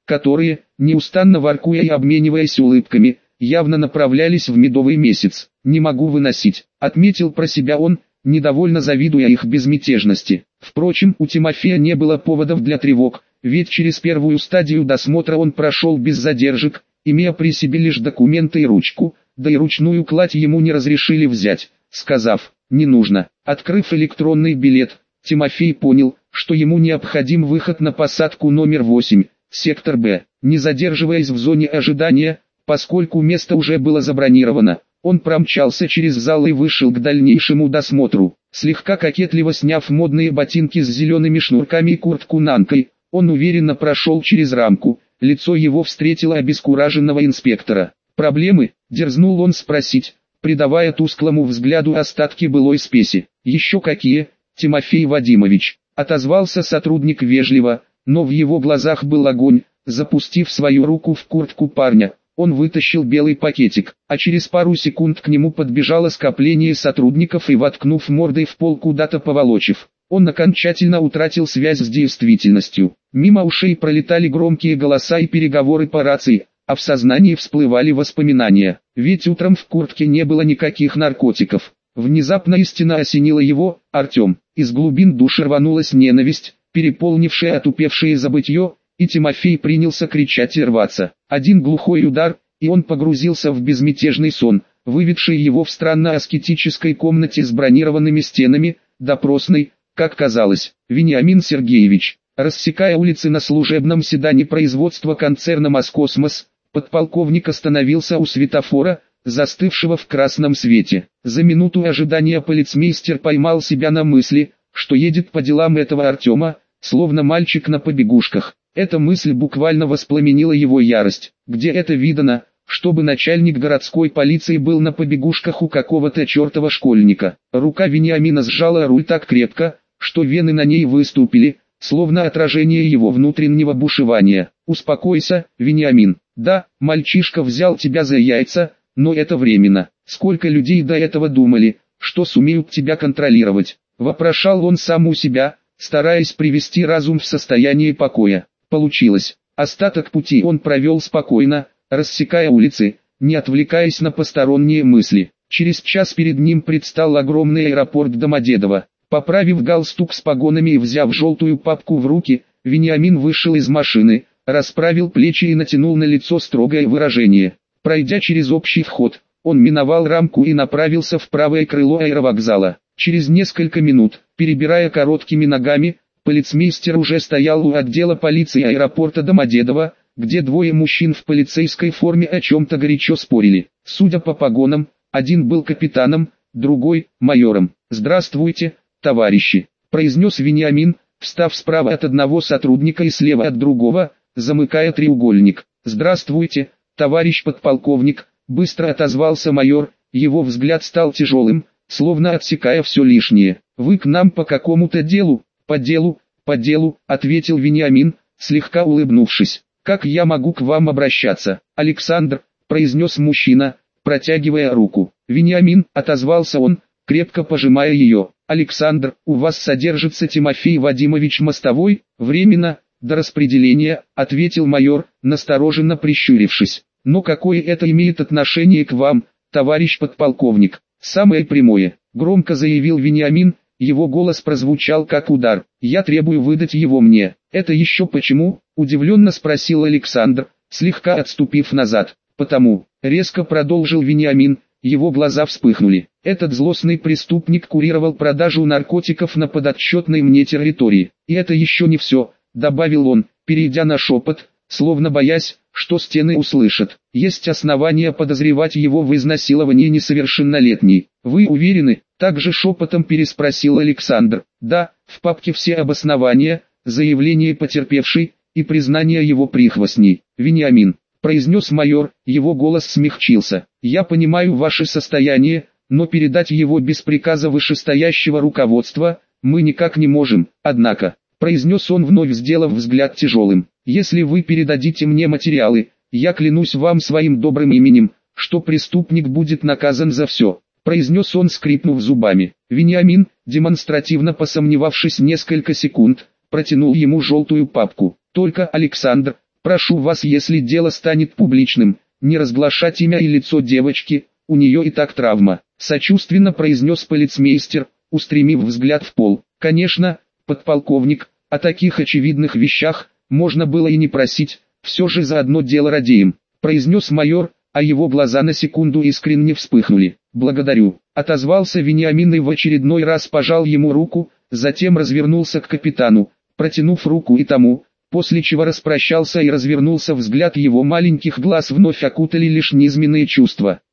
которые, неустанно воркуя и обмениваясь улыбками, явно направлялись в медовый месяц. «Не могу выносить», — отметил про себя он, недовольно завидуя их безмятежности. Впрочем, у Тимофея не было поводов для тревог, ведь через первую стадию досмотра он прошел без задержек, имея при себе лишь документы и ручку, да и ручную кладь ему не разрешили взять, сказав «не нужно». Открыв электронный билет, Тимофей понял, что ему необходим выход на посадку номер 8, сектор Б. Не задерживаясь в зоне ожидания, поскольку место уже было забронировано, он промчался через зал и вышел к дальнейшему досмотру. Слегка кокетливо сняв модные ботинки с зелеными шнурками и куртку нанкой, он уверенно прошел через рамку, лицо его встретило обескураженного инспектора. «Проблемы?» – дерзнул он спросить, придавая тусклому взгляду остатки былой спеси. «Еще какие, Тимофей Вадимович?» – отозвался сотрудник вежливо, но в его глазах был огонь. Запустив свою руку в куртку парня, он вытащил белый пакетик, а через пару секунд к нему подбежало скопление сотрудников и, воткнув мордой в пол, куда-то поволочив, он окончательно утратил связь с действительностью. Мимо ушей пролетали громкие голоса и переговоры по рации, а в сознании всплывали воспоминания. Ведь утром в куртке не было никаких наркотиков. Внезапно истина осенила его, Артем. Из глубин души рванулась ненависть, переполнившая отупевшее забытье, и Тимофей принялся кричать и рваться. Один глухой удар, и он погрузился в безмятежный сон, выведший его в странно аскетической комнате с бронированными стенами, допросной, как казалось. Вениамин Сергеевич, рассекая улицы на служебном седане производства концерна «Москосмос», подполковник остановился у светофора, застывшего в красном свете. За минуту ожидания полицмейстер поймал себя на мысли, что едет по делам этого Артема, словно мальчик на побегушках. Эта мысль буквально воспламенила его ярость. Где это видано, чтобы начальник городской полиции был на побегушках у какого-то чертова школьника? Рука Вениамина сжала руль так крепко, что вены на ней выступили, словно отражение его внутреннего бушевания. «Успокойся, Вениамин. Да, мальчишка взял тебя за яйца, но это временно. Сколько людей до этого думали, что сумеют тебя контролировать?» Вопрошал он сам у себя, стараясь привести разум в состояние покоя. Получилось. Остаток пути он провел спокойно, рассекая улицы, не отвлекаясь на посторонние мысли. Через час перед ним предстал огромный аэропорт Домодедово. Поправив галстук с погонами и взяв желтую папку в руки, Вениамин вышел из машины, расправил плечи и натянул на лицо строгое выражение. Пройдя через общий вход, он миновал рамку и направился в правое крыло аэровокзала. Через несколько минут, перебирая короткими ногами, полицмейстер уже стоял у отдела полиции аэропорта Домодедово, где двое мужчин в полицейской форме о чем-то горячо спорили. Судя по погонам, один был капитаном, другой – майором. «Здравствуйте, товарищи», – произнес Вениамин, встав справа от одного сотрудника и слева от другого, замыкая треугольник. «Здравствуйте, товарищ подполковник», – быстро отозвался майор, его взгляд стал тяжелым, словно отсекая все лишнее. «Вы к нам по какому-то делу?» по делу», — ответил Вениамин, слегка улыбнувшись. «Как я могу к вам обращаться?» «Александр», — произнес мужчина, протягивая руку. «Вениамин», — отозвался он, крепко пожимая ее. «Александр, у вас содержится Тимофей Вадимович Мостовой, временно, до распределения», — ответил майор, настороженно прищурившись. «Но какое это имеет отношение к вам, товарищ подполковник?» «Самое прямое», — громко заявил Вениамин. Его голос прозвучал как удар. «Я требую выдать его мне». «Это еще почему?» – удивленно спросил Александр, слегка отступив назад. «Потому», – резко продолжил Вениамин, его глаза вспыхнули. «Этот злостный преступник курировал продажу наркотиков на подотчетной мне территории. И это еще не все», – добавил он, перейдя на шепот, словно боясь, что стены услышат. «Есть основания подозревать его в изнасиловании несовершеннолетней». «Вы уверены?» – также шепотом переспросил Александр. «Да, в папке все обоснования, заявление потерпевшей и признание его прихвостней». «Вениамин», – произнес майор, его голос смягчился. «Я понимаю ваше состояние, но передать его без приказа вышестоящего руководства мы никак не можем. Однако», – произнес он, вновь сделав взгляд тяжелым, «если вы передадите мне материалы, я клянусь вам своим добрым именем, что преступник будет наказан за все», – произнес он, скрипнув зубами. Вениамин, демонстративно посомневавшись несколько секунд, протянул ему желтую папку. «Только, Александр», Прошу вас, если дело станет публичным, не разглашать имя и лицо девочки, у нее и так травма. Сочувственно произнес полицмейстер, устремив взгляд в пол. Конечно, подполковник, о таких очевидных вещах можно было и не просить, все же за одно дело радеем, произнес майор, а его глаза на секунду искренне вспыхнули. «Благодарю», — отозвался Вениамин и в очередной раз пожал ему руку, затем развернулся к капитану, протянув руку и тому, после чего распрощался и развернулся. Взгляд его маленьких глаз вновь окутали лишь низменные чувства.